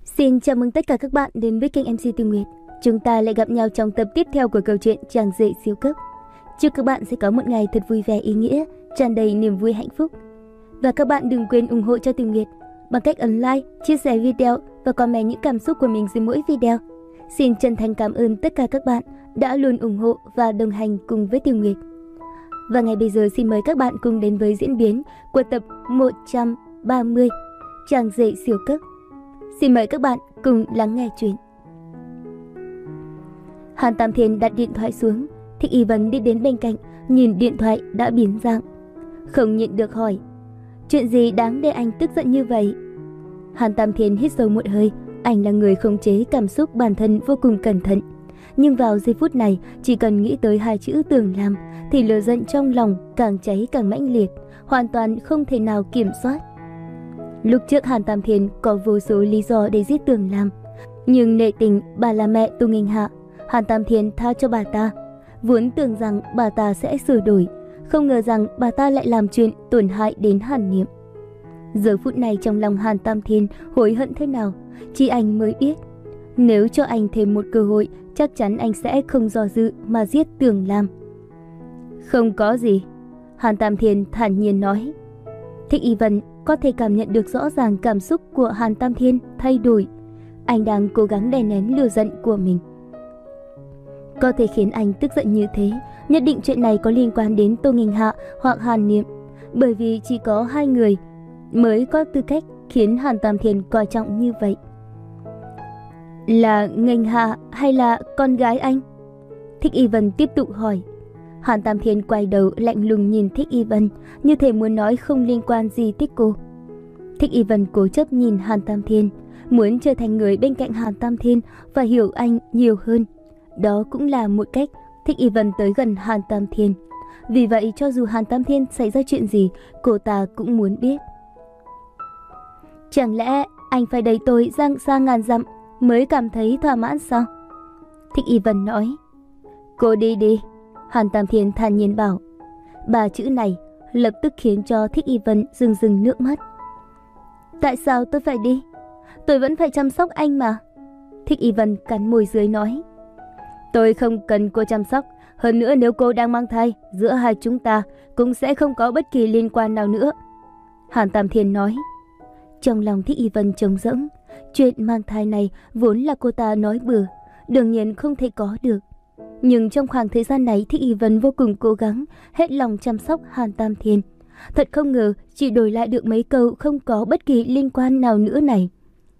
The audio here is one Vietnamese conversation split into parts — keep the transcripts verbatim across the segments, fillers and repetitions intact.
Xin chào mừng tất cả các bạn đến với kênh em xê Tư Nguyệt. Chúng ta lại gặp nhau trong tập tiếp theo của câu chuyện Chàng rể siêu cấp. Chúc các bạn sẽ có một ngày thật vui vẻ ý nghĩa, tràn đầy niềm vui hạnh phúc. Và các bạn đừng quên ủng hộ cho Tư Nguyệt bằng cách ấn like, chia sẻ video và comment những cảm xúc của mình dưới mỗi video. Xin chân thành cảm ơn tất cả các bạn đã luôn ủng hộ và đồng hành cùng với Tư Nguyệt. Và ngay bây giờ xin mời các bạn cùng đến với diễn biến của tập một trăm ba mươi Chàng rể siêu cấp. Xin mời các bạn cùng lắng nghe chuyện. Hàn Tam Thiên đặt điện thoại xuống, Thích Y Vân đi đến bên cạnh, nhìn điện thoại đã biến dạng. Không nhịn được hỏi, chuyện gì đáng để anh tức giận như vậy? Hàn Tam Thiên hít sâu một hơi, anh là người khống chế cảm xúc bản thân vô cùng cẩn thận. Nhưng vào giây phút này, chỉ cần nghĩ tới hai chữ Tưởng Lam, thì lửa giận trong lòng càng cháy càng mãnh liệt, hoàn toàn không thể nào kiểm soát. Lúc trước Hàn Tam Thiên có vô số lý do để giết Tưởng Lam, nhưng nể tình bà là mẹ Tô Nghênh Hạ, Hàn Tam Thiên tha cho bà ta, vốn tưởng rằng bà ta sẽ sửa đổi, không ngờ rằng bà ta lại làm chuyện tổn hại đến Hàn Niệm. Giờ phút này trong lòng Hàn Tam Thiên hối hận thế nào, chỉ anh mới biết. Nếu cho anh thêm một cơ hội, chắc chắn anh sẽ không do dự mà giết Tưởng Lam. Không có gì, Hàn Tam Thiên thản nhiên nói. Thích Y Vân có thể cảm nhận được rõ ràng cảm xúc của Hàn Tam Thiên thay đổi. Anh đang cố gắng đè nén lửa giận của mình. Có thể khiến anh tức giận như thế, nhất định chuyện này có liên quan đến Tô Nghênh Hạ hoặc Hàn Niệm, bởi vì chỉ có hai người mới có tư cách khiến Hàn Tam Thiên coi trọng như vậy. Là Nghênh Hạ hay là con gái anh? Thích Y Vân tiếp tục hỏi. Hàn Tam Thiên quay đầu lạnh lùng nhìn Thích Y Vân, như thể muốn nói không liên quan gì tới cô. Thích Y Vân cố chấp nhìn Hàn Tam Thiên, muốn trở thành người bên cạnh Hàn Tam Thiên và hiểu anh nhiều hơn. Đó cũng là một cách Thích Y Vân tới gần Hàn Tam Thiên. Vì vậy cho dù Hàn Tam Thiên xảy ra chuyện gì, cô ta cũng muốn biết. Chẳng lẽ anh phải đẩy tôi ra xa ngàn dặm mới cảm thấy thỏa mãn sao? Thích Y Vân nói. Cô đi đi, Hàn Tam Thiên thản nhiên bảo. Ba chữ này lập tức khiến cho Thích Y Vân rưng rưng nước mắt. Tại sao tôi phải đi? Tôi vẫn phải chăm sóc anh mà. Thích Y Vân cắn môi dưới nói. Tôi không cần cô chăm sóc. Hơn nữa nếu cô đang mang thai, giữa hai chúng ta cũng sẽ không có bất kỳ liên quan nào nữa, Hàn Tam Thiên nói. Trong lòng Thích Y Vân trống rỗng. Chuyện mang thai này vốn là cô ta nói bừa, đương nhiên không thể có được. Nhưng trong khoảng thời gian này Thích Y Vân vô cùng cố gắng, hết lòng chăm sóc Hàn Tam Thiên. Thật không ngờ chỉ đổi lại được mấy câu không có bất kỳ liên quan nào nữa này.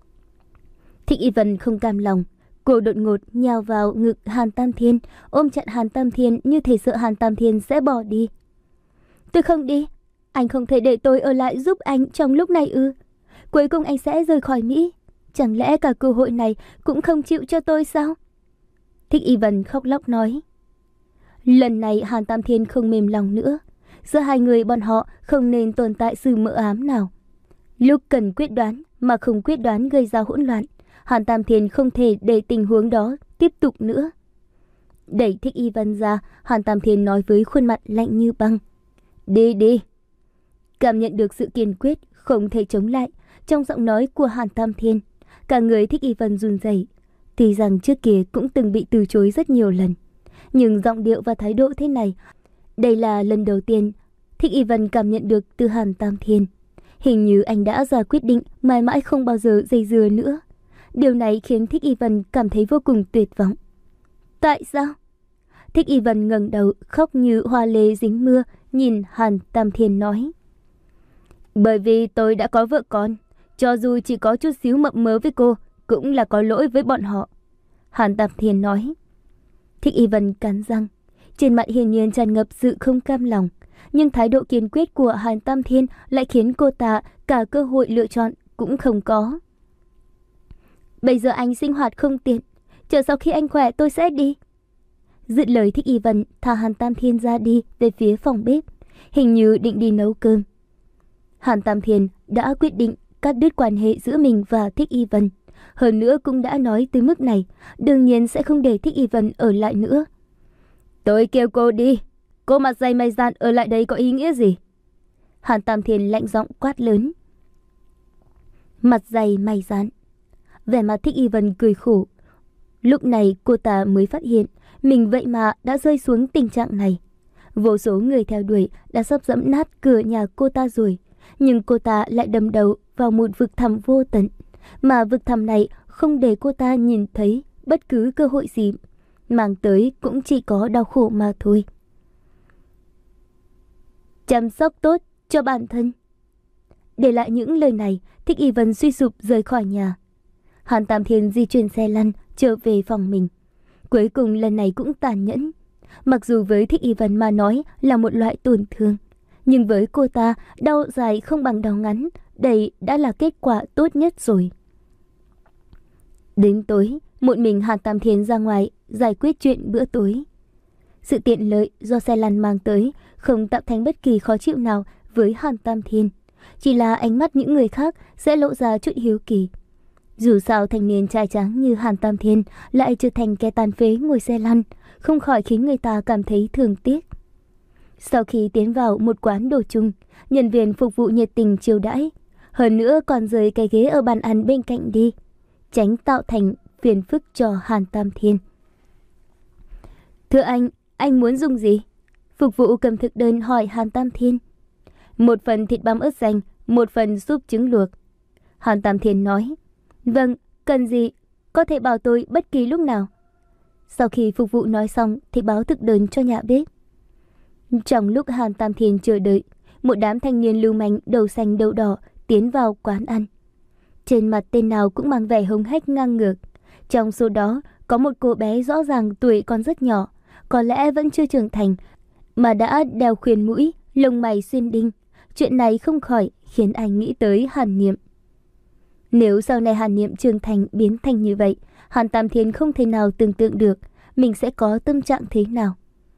Thích Y Vân không cam lòng, cô đột ngột nhào vào ngực Hàn Tam Thiên, ôm chặt Hàn Tam Thiên như thể sợ Hàn Tam Thiên sẽ bỏ đi. Tôi không đi, anh không thể để tôi ở lại giúp anh trong lúc này ư? Cuối cùng anh sẽ rời khỏi Mỹ, chẳng lẽ cả cơ hội này cũng không chịu cho tôi sao? Thích Y Vân khóc lóc nói. Lần này Hàn Tam Thiên không mềm lòng nữa. Giữa hai người bọn họ không nên tồn tại sự mờ ám nào. Lúc cần quyết đoán mà không quyết đoán gây ra hỗn loạn, Hàn Tam Thiên không thể để tình huống đó tiếp tục nữa. Đẩy Thích Y Vân ra, Hàn Tam Thiên nói với khuôn mặt lạnh như băng. Đi đi. Cảm nhận được sự kiên quyết không thể chống lại trong giọng nói của Hàn Tam Thiên, cả người Thích Y Vân run rẩy. Tuy rằng trước kia cũng từng bị từ chối rất nhiều lần, nhưng giọng điệu và thái độ thế này, đây là lần đầu tiên Thích Y Vân cảm nhận được từ Hàn Tam Thiên. Hình như anh đã ra quyết định mãi mãi không bao giờ dây dưa nữa. Điều này khiến Thích Y Vân cảm thấy vô cùng tuyệt vọng. Tại sao? Thích Y Vân ngẩng đầu khóc như hoa lê dính mưa, nhìn Hàn Tam Thiên nói. Bởi vì tôi đã có vợ con, cho dù chỉ có chút xíu mập mớ với cô, cũng là có lỗi với bọn họ, Hàn Tam Thiên nói. Thích Y Vân cắn răng, trên mặt hiển nhiên tràn ngập sự không cam lòng, nhưng thái độ kiên quyết của Hàn Tam Thiên lại khiến cô ta cả cơ hội lựa chọn cũng không có. Bây giờ anh sinh hoạt không tiện, chờ sau khi anh khỏe tôi sẽ đi. Dứt lời Thích Y Vân thả Hàn Tam Thiên ra đi về phía phòng bếp, hình như định đi nấu cơm. Hàn Tam Thiên đã quyết định cắt đứt quan hệ giữa mình và Thích Y Vân. Hơn nữa cũng đã nói tới mức này, đương nhiên sẽ không để Thích Y Vân ở lại nữa. Tôi kêu cô đi, cô mặt dày mày dạn ở lại đây có ý nghĩa gì? Hàn Tam Thiên lạnh giọng quát lớn. Mặt dày mày dạn. Vẻ mặt Thích Y Vân cười khổ. Lúc này cô ta mới phát hiện mình vậy mà đã rơi xuống tình trạng này. Vô số người theo đuổi đã sắp dẫm nát cửa nhà cô ta rồi, nhưng cô ta lại đâm đầu vào một vực thẳm vô tận, mà vực thẳm này không để cô ta nhìn thấy bất cứ cơ hội gì, mang tới cũng chỉ có đau khổ mà thôi. Chăm sóc tốt cho bản thân. Để lại những lời này, Thích Y Vân suy sụp rời khỏi nhà. Hàn Tam Thiên di chuyển xe lăn trở về phòng mình. Cuối cùng lần này cũng tàn nhẫn. Mặc dù với Thích Y Vân mà nói là một loại tổn thương, nhưng với cô ta, đau dài không bằng đau ngắn, đây đã là kết quả tốt nhất rồi. Đến tối, một mình Hàn Tam Thiên ra ngoài giải quyết chuyện bữa tối. Sự tiện lợi do xe lăn mang tới không tạo thành bất kỳ khó chịu nào với Hàn Tam Thiên, chỉ là ánh mắt những người khác sẽ lộ ra chút hiếu kỳ. Dù sao thanh niên trai tráng như Hàn Tam Thiên lại trở thành kẻ tàn phế ngồi xe lăn, không khỏi khiến người ta cảm thấy thương tiếc. Sau khi tiến vào một quán đồ chung, nhân viên phục vụ nhiệt tình chiêu đãi, hơn nữa còn rời cái ghế ở bàn ăn bên cạnh đi, tránh tạo thành phiền phức cho Hàn Tam Thiên. Thưa anh, anh muốn dùng gì? Phục vụ cầm thực đơn hỏi Hàn Tam Thiên. Một phần thịt băm ớt xanh, một phần súp trứng luộc. Hàn Tam Thiên nói. Vâng, cần gì? Có thể bảo tôi bất kỳ lúc nào. Sau khi phục vụ nói xong thì báo thực đơn cho nhà bếp. Trong lúc Hàn Tam Thiên chờ đợi, một đám thanh niên lưu manh đầu xanh đầu đỏ tiến vào quán ăn. Trên mặt tên nào cũng mang vẻ hống hách ngang ngược. Trong số đó có một cô bé rõ ràng tuổi còn rất nhỏ, có lẽ vẫn chưa trưởng thành, mà đã đeo khuyên mũi, lông mày xuyên đinh. Chuyện này không khỏi khiến anh nghĩ tới Hàn Niệm. Nếu sau này Hàn Niệm trưởng thành biến thành như vậy, Hàn Tam Thiên không thể nào tưởng tượng được mình sẽ có tâm trạng thế nào.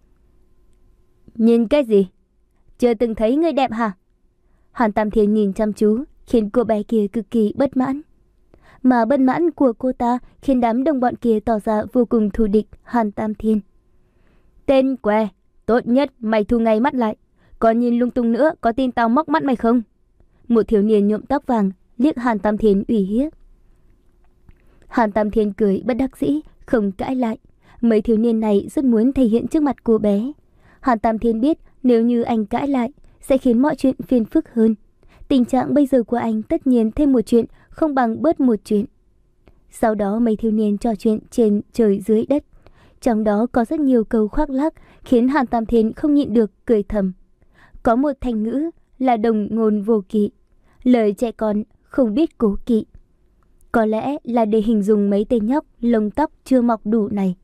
Nhìn cái gì? Chưa từng thấy người đẹp hả? Hàn Tam Thiên nhìn chăm chú, khiến cô bé kia cực kỳ bất mãn. Mà bất mãn của cô ta khiến đám đồng bọn kia tỏ ra vô cùng thù địch Hàn Tam Thiên. Tên què, tốt nhất mày thu ngay mắt lại. Còn nhìn lung tung nữa, có tin tao móc mắt mày không? Một thiếu niên nhuộm tóc vàng liếc Hàn Tam Thiên ủy hiếp. Hàn Tam Thiên cười bất đắc dĩ, không cãi lại. Mấy thiếu niên này rất muốn thể hiện trước mặt cô bé. Hàn Tam Thiên biết nếu như anh cãi lại sẽ khiến mọi chuyện phiền phức hơn. Tình trạng bây giờ của anh tất nhiên thêm một chuyện không bằng bớt một chuyện. Sau đó mấy thiếu niên trò chuyện trên trời dưới đất. Trong đó có rất nhiều câu khoác lác khiến Hàn Tam Thiên không nhịn được cười thầm. Có một thành ngữ là đồng ngôn vô kỵ, lời trẻ con không biết cố kỵ. Có lẽ là để hình dung mấy tên nhóc lông tóc chưa mọc đủ này.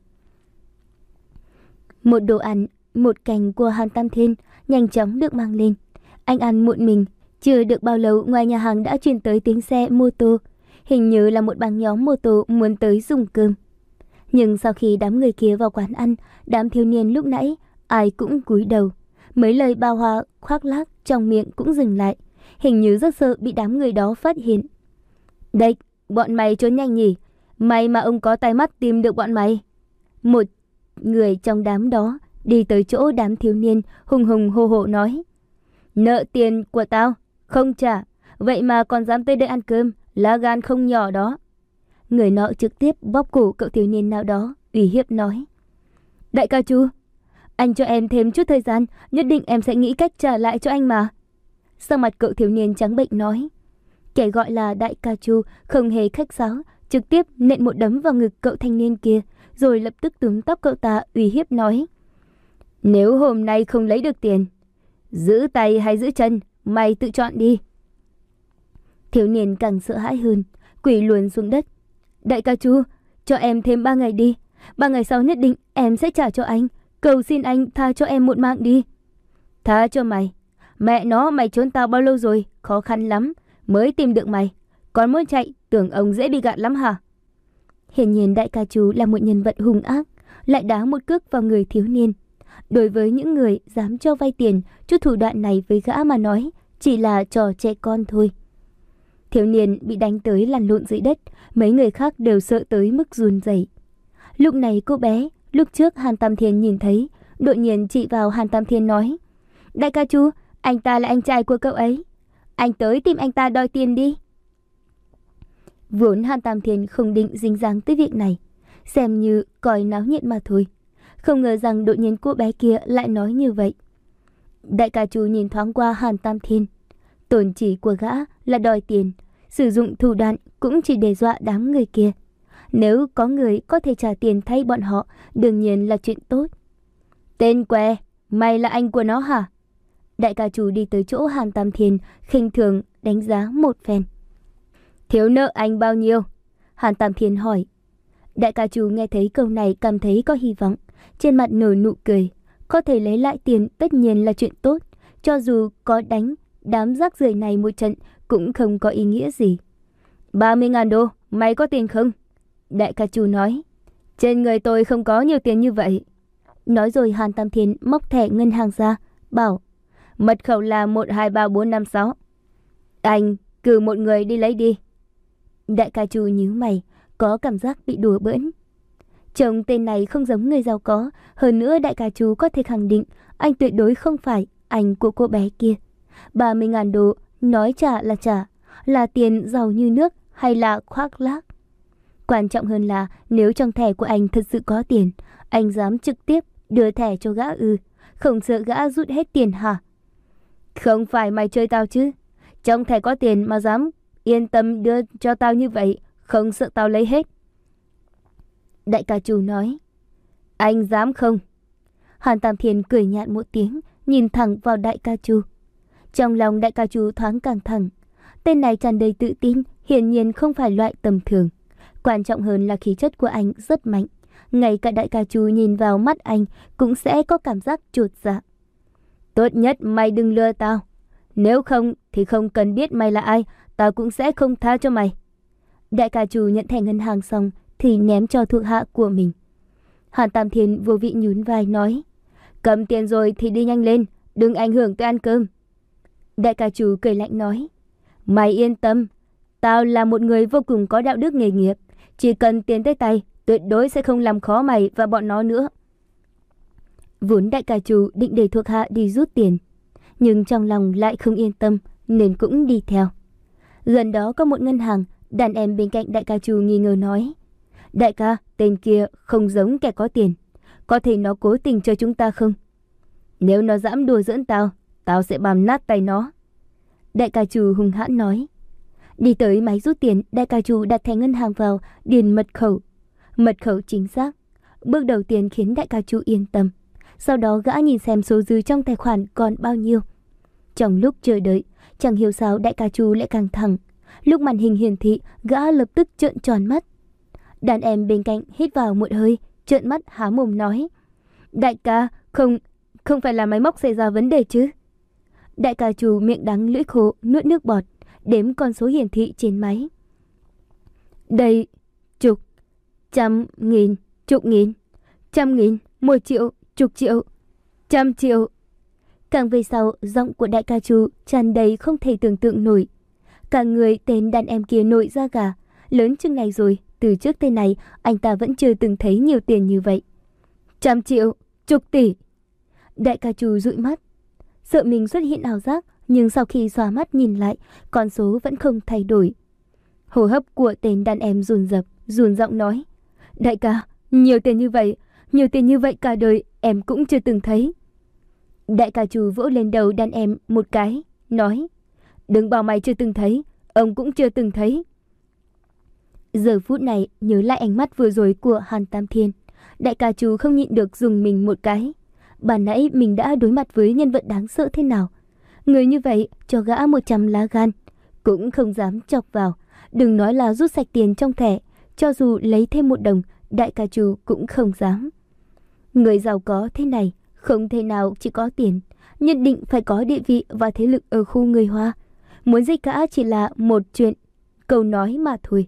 Một đồ ăn, một cành của Hàn Tam Thiên nhanh chóng được mang lên. Anh ăn một mình, chưa được bao lâu ngoài nhà hàng đã truyền tới tiếng xe mô tô. Hình như là một băng nhóm mô tô muốn tới dùng cơm. Nhưng sau khi đám người kia vào quán ăn, đám thiếu niên lúc nãy ai cũng cúi đầu. Mấy lời bao hoa khoác lác trong miệng cũng dừng lại, hình như rất sợ bị đám người đó phát hiện. Đây, bọn mày trốn nhanh nhỉ? May mà ông có tai mắt tìm được bọn mày. Một người trong đám đó đi tới chỗ đám thiếu niên hùng hùng hô hô nói. Nợ tiền của tao, không trả, vậy mà còn dám tới đây ăn cơm, lá gan không nhỏ đó. Người nọ trực tiếp bóp cổ cậu thiếu niên nào đó, ủy hiếp nói. Đại ca chú, anh cho em thêm chút thời gian, nhất định em sẽ nghĩ cách trả lại cho anh mà. Sau mặt cậu thiếu niên trắng bệnh nói. Kẻ gọi là đại ca chú không hề khách sáo, trực tiếp nện một đấm vào ngực cậu thanh niên kia, rồi lập tức túm tóc cậu ta uy hiếp nói. Nếu hôm nay không lấy được tiền, giữ tay hay giữ chân, mày tự chọn đi. Thiếu niên càng sợ hãi hơn, quỳ luồn xuống đất. Đại ca chú, cho em thêm ba ngày đi, ba ngày sau nhất định em sẽ trả cho anh. Cầu xin anh tha cho em một mạng đi. Tha cho mày? Mẹ nó, mày trốn tao bao lâu rồi, khó khăn lắm mới tìm được mày. Còn muốn chạy, tưởng ông dễ bị gạt lắm hả? Hiển nhiên đại ca chú là một nhân vật hung ác, lại đá một cước vào người thiếu niên. Đối với những người dám cho vay tiền, chút thủ đoạn này với gã mà nói chỉ là trò trẻ con thôi. Thiếu niên bị đánh tới lăn lộn dưới đất, mấy người khác đều sợ tới mức run rẩy. Lúc này cô bé lúc trước Hàn Tam Thiên nhìn thấy, đột nhiên chỉ vào Hàn Tam Thiên nói. Đại ca chú, anh ta là anh trai của cậu ấy. Anh tới tìm anh ta đòi tiền đi. Vốn Hàn Tam Thiên không định dính dáng tới việc này, xem như coi náo nhiệt mà thôi. Không ngờ rằng đột nhiên cô bé kia lại nói như vậy. Đại ca Chu nhìn thoáng qua Hàn Tam Thiên. Tổn chỉ của gã là đòi tiền, sử dụng thủ đoạn cũng chỉ để dọa đám người kia. Nếu có người có thể trả tiền thay bọn họ, đương nhiên là chuyện tốt. Tên què, mày là anh của nó hả? Đại ca Chu đi tới chỗ Hàn Tam Thiên, khinh thường đánh giá một phen. Thiếu nợ anh bao nhiêu? Hàn Tam Thiên hỏi. Đại ca Chu nghe thấy câu này cảm thấy có hy vọng, trên mặt nở nụ cười. Có thể lấy lại tiền tất nhiên là chuyện tốt, cho dù có đánh đám rác rưởi này một trận cũng không có ý nghĩa gì. ba mươi ngàn đô, mày có tiền không? Đại ca Chu nói. Trên người tôi không có nhiều tiền như vậy. Nói rồi Hàn Tam Thiên móc thẻ ngân hàng ra, bảo mật khẩu là một hai ba bốn năm sáu. Anh cử một người đi lấy đi. Đại ca Chu nhíu mày, có cảm giác bị đùa bỡn. Chồng tên này không giống người giàu có, hơn nữa đại ca Chu có thể khẳng định anh tuyệt đối không phải anh của cô bé kia. ba mươi ngàn đô, nói trả là trả, là tiền giàu như nước hay là khoác lác. Quan trọng hơn là nếu trong thẻ của anh thật sự có tiền, anh dám trực tiếp đưa thẻ cho gã ư, không sợ gã rút hết tiền hả? Không phải mày chơi tao chứ, trong thẻ có tiền mà dám yên tâm đưa cho tao như vậy, không sợ tao lấy hết. Đại ca Chu nói. Anh dám không? Hàn Tam Thiên cười nhạt một tiếng, nhìn thẳng vào đại ca Chu. Trong lòng đại ca Chu thoáng căng thẳng. Tên này tràn đầy tự tin, hiển nhiên không phải loại tầm thường. Quan trọng hơn là khí chất của anh rất mạnh. Ngay cả đại ca Chu nhìn vào mắt anh cũng sẽ có cảm giác chột dạ. Tốt nhất mày đừng lừa tao. Nếu không thì không cần biết mày là ai, tao cũng sẽ không tha cho mày. Đại ca Chu nhận thẻ ngân hàng xong thì ném cho thuộc hạ của mình. Hàn Tam Thiên vô vị nhún vai nói. Cầm tiền rồi thì đi nhanh lên, đừng ảnh hưởng tới ăn cơm. Đại ca Chu cười lạnh nói. Mày yên tâm, tao là một người vô cùng có đạo đức nghề nghiệp. Chỉ cần tiền tới tay, tuyệt đối sẽ không làm khó mày và bọn nó nữa. Vốn đại ca Chu định để thuộc hạ đi rút tiền, nhưng trong lòng lại không yên tâm nên cũng đi theo. Gần đó có một ngân hàng, đàn em bên cạnh đại ca Chu nghi ngờ nói. Đại ca, tên kia không giống kẻ có tiền. Có thể nó cố tình cho chúng ta không? Nếu nó dám đùa giỡn tao, tao sẽ băm nát tay nó. Đại ca Chu hung hãn nói. Đi tới máy rút tiền, đại ca Chu đặt thẻ ngân hàng vào, điền mật khẩu. Mật khẩu chính xác. Bước đầu tiên khiến đại ca Chu yên tâm. Sau đó gã nhìn xem số dư trong tài khoản còn bao nhiêu. Trong lúc chờ đợi, chẳng hiểu sao đại ca Chu lại căng thẳng. Lúc màn hình hiển thị, gã lập tức trợn tròn mắt. Đàn em bên cạnh hít vào một hơi, trợn mắt há mồm nói. Đại ca, không, không phải là máy móc xảy ra vấn đề chứ? Đại ca Chu miệng đắng lưỡi khô, nuốt nước bọt, đếm con số hiển thị trên máy. Đây, chục, trăm nghìn, chục nghìn, trăm nghìn, một triệu, chục triệu, trăm triệu. Càng về sau, giọng của đại ca Chu tràn đầy không thể tưởng tượng nổi. Cả người tên đàn em kia nổi da gà, lớn chừng này rồi, từ trước tới này anh ta vẫn chưa từng thấy nhiều tiền như vậy. Trăm triệu, chục tỷ. Đại ca Chu dụi mắt, sợ mình xuất hiện ảo giác, nhưng sau khi xóa mắt nhìn lại, con số vẫn không thay đổi. Hô hấp của tên đàn em run rập, run giọng nói. Đại ca, nhiều tiền như vậy, nhiều tiền như vậy cả đời em cũng chưa từng thấy. Đại ca Chu vỗ lên đầu đàn em một cái, nói. Đừng bảo mày chưa từng thấy, ông cũng chưa từng thấy. Giờ phút này nhớ lại ánh mắt vừa rồi của Hàn Tam Thiên, đại ca Chu không nhịn được dùng mình một cái. Ban nãy mình đã đối mặt với nhân vật đáng sợ thế nào. Người như vậy cho gã một trăm lá gan cũng không dám chọc vào. Đừng nói là rút sạch tiền trong thẻ, cho dù lấy thêm một đồng, đại ca Chu cũng không dám. Người giàu có thế này không thể nào chỉ có tiền, nhất định phải có địa vị và thế lực ở khu người Hoa. Muốn giết gã chỉ là một chuyện, câu nói mà thôi.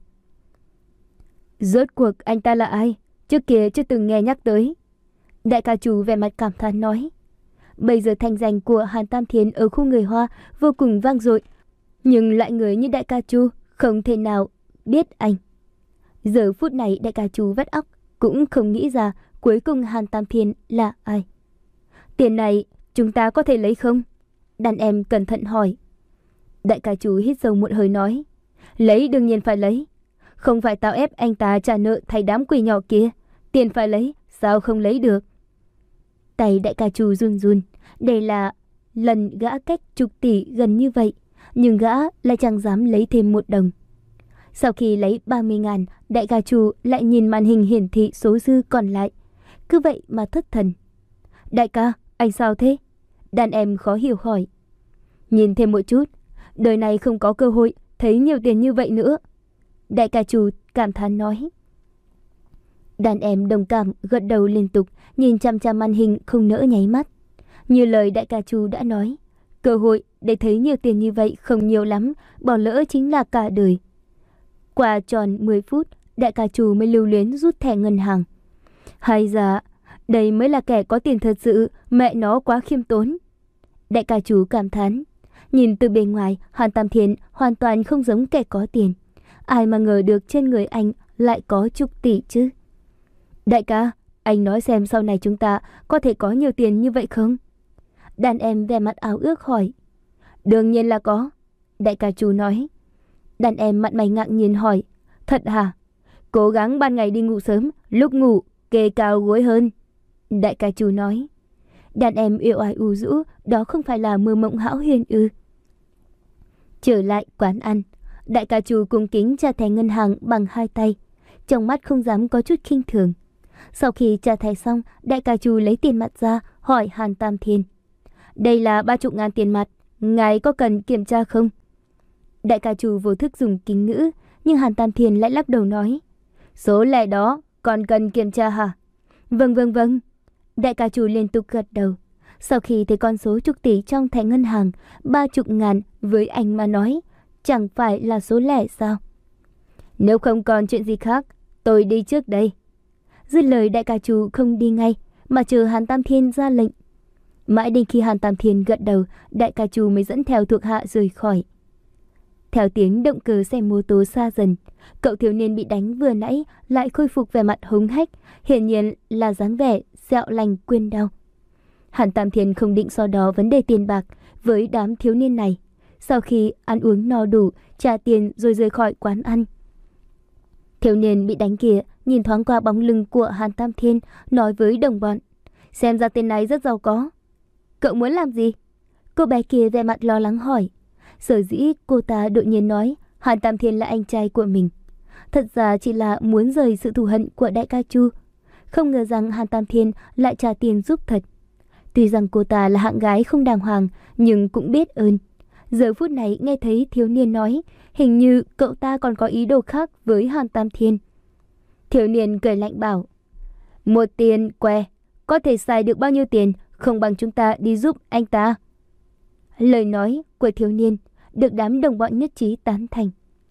Rốt cuộc anh ta là ai? Trước kia chưa từng nghe nhắc tới. Đại ca Chu vẻ mặt cảm thán nói. Bây giờ thanh danh của Hàn Tam Thiên ở khu người Hoa vô cùng vang dội, nhưng loại người như đại ca Chu không thể nào biết anh. Giờ phút này đại ca Chu vắt óc, cũng không nghĩ ra cuối cùng Hàn Tam Thiên là ai. Tiền này chúng ta có thể lấy không? Đàn em cẩn thận hỏi. Đại ca Chu hít sâu một hơi nói. Lấy đương nhiên phải lấy. Không phải tao ép anh ta trả nợ thay đám quỷ nhỏ kia. Tiền phải lấy, sao không lấy được? Tay đại ca Chu run run. Đây là lần gã cách chục tỷ gần như vậy, nhưng gã lại chẳng dám lấy thêm một đồng. Sau khi lấy ba mươi ngàn, đại ca Chu lại nhìn màn hình hiển thị số dư còn lại. Cứ vậy mà thất thần. Đại ca, anh sao thế? Đàn em khó hiểu hỏi. Nhìn thêm một chút, đời này không có cơ hội thấy nhiều tiền như vậy nữa. Đại ca Chu cảm thán nói. Đàn em đồng cảm gật đầu liên tục, nhìn chăm chăm màn hình không nỡ nháy mắt. Như lời đại ca Chu đã nói, cơ hội để thấy nhiều tiền như vậy không nhiều lắm, bỏ lỡ chính là cả đời. Qua tròn mười phút, đại ca Chu mới lưu luyến rút thẻ ngân hàng. Hay dạ, đây mới là kẻ có tiền thật sự, mẹ nó quá khiêm tốn. Đại ca Chu cảm thán. Nhìn từ bề ngoài, Hàn Tam Thiên hoàn toàn không giống kẻ có tiền. Ai mà ngờ được trên người anh lại có chục tỷ chứ. Đại ca, anh nói xem sau này chúng ta có thể có nhiều tiền như vậy không? Đàn em vẻ mặt áo ước hỏi. Đương nhiên là có. Đại ca Chu nói. Đàn em mặt mày ngạc nhiên hỏi. Thật hả? Cố gắng ban ngày đi ngủ sớm, lúc ngủ kê cao gối hơn. Đại ca Chu nói. Đàn em yêu ai u rũ, đó không phải là mơ mộng hão huyền ư? Trở lại quán ăn, đại ca Chu cung kính trả thẻ ngân hàng bằng hai tay, trong mắt không dám có chút khinh thường. Sau khi trả thẻ xong, đại ca Chu lấy tiền mặt ra, hỏi Hàn Tam Thiên. Đây là ba chục ngàn tiền mặt, ngài có cần kiểm tra không? Đại ca Chu vô thức dùng kính ngữ, nhưng Hàn Tam Thiên lại lắc đầu nói. Số lẻ đó còn cần kiểm tra hả? Vâng vâng vâng. Đại ca Chu liên tục gật đầu. Sau khi thấy con số chục tỷ trong thẻ ngân hàng, ba chục ngàn với anh mà nói, chẳng phải là số lẻ sao? Nếu không còn chuyện gì khác, tôi đi trước đây. Dứt lời đại ca Chu không đi ngay, mà chờ Hàn Tam Thiên ra lệnh. Mãi đến khi Hàn Tam Thiên gật đầu, đại ca Chu mới dẫn theo thuộc hạ rời khỏi. Theo tiếng động cơ xe mô tô xa dần, cậu thiếu niên bị đánh vừa nãy lại khôi phục vẻ mặt hống hách, hiển nhiên là dáng vẻ dẹo lành quên đau. Hàn Tam Thiên không định so đo vấn đề tiền bạc với đám thiếu niên này. Sau khi ăn uống no đủ, trả tiền rồi rời khỏi quán ăn. Thiếu niên bị đánh kia nhìn thoáng qua bóng lưng của Hàn Tam Thiên, nói với đồng bọn. Xem ra tên này rất giàu có. Cậu muốn làm gì? Cô bé kia vẻ mặt lo lắng hỏi. Sở dĩ cô ta đột nhiên nói Hàn Tam Thiên là anh trai của mình, thật ra chỉ là muốn rời sự thù hận của đại ca Chu. Không ngờ rằng Hàn Tam Thiên lại trả tiền giúp thật. Tuy rằng cô ta là hạng gái không đàng hoàng, nhưng cũng biết ơn. Giờ phút này nghe thấy thiếu niên nói, hình như cậu ta còn có ý đồ khác với Hàn Tam Thiên. Thiếu niên cười lạnh bảo, một tiền què, có thể xài được bao nhiêu tiền, không bằng chúng ta đi giúp anh ta. Lời nói của thiếu niên được đám đồng bọn nhất trí tán thành.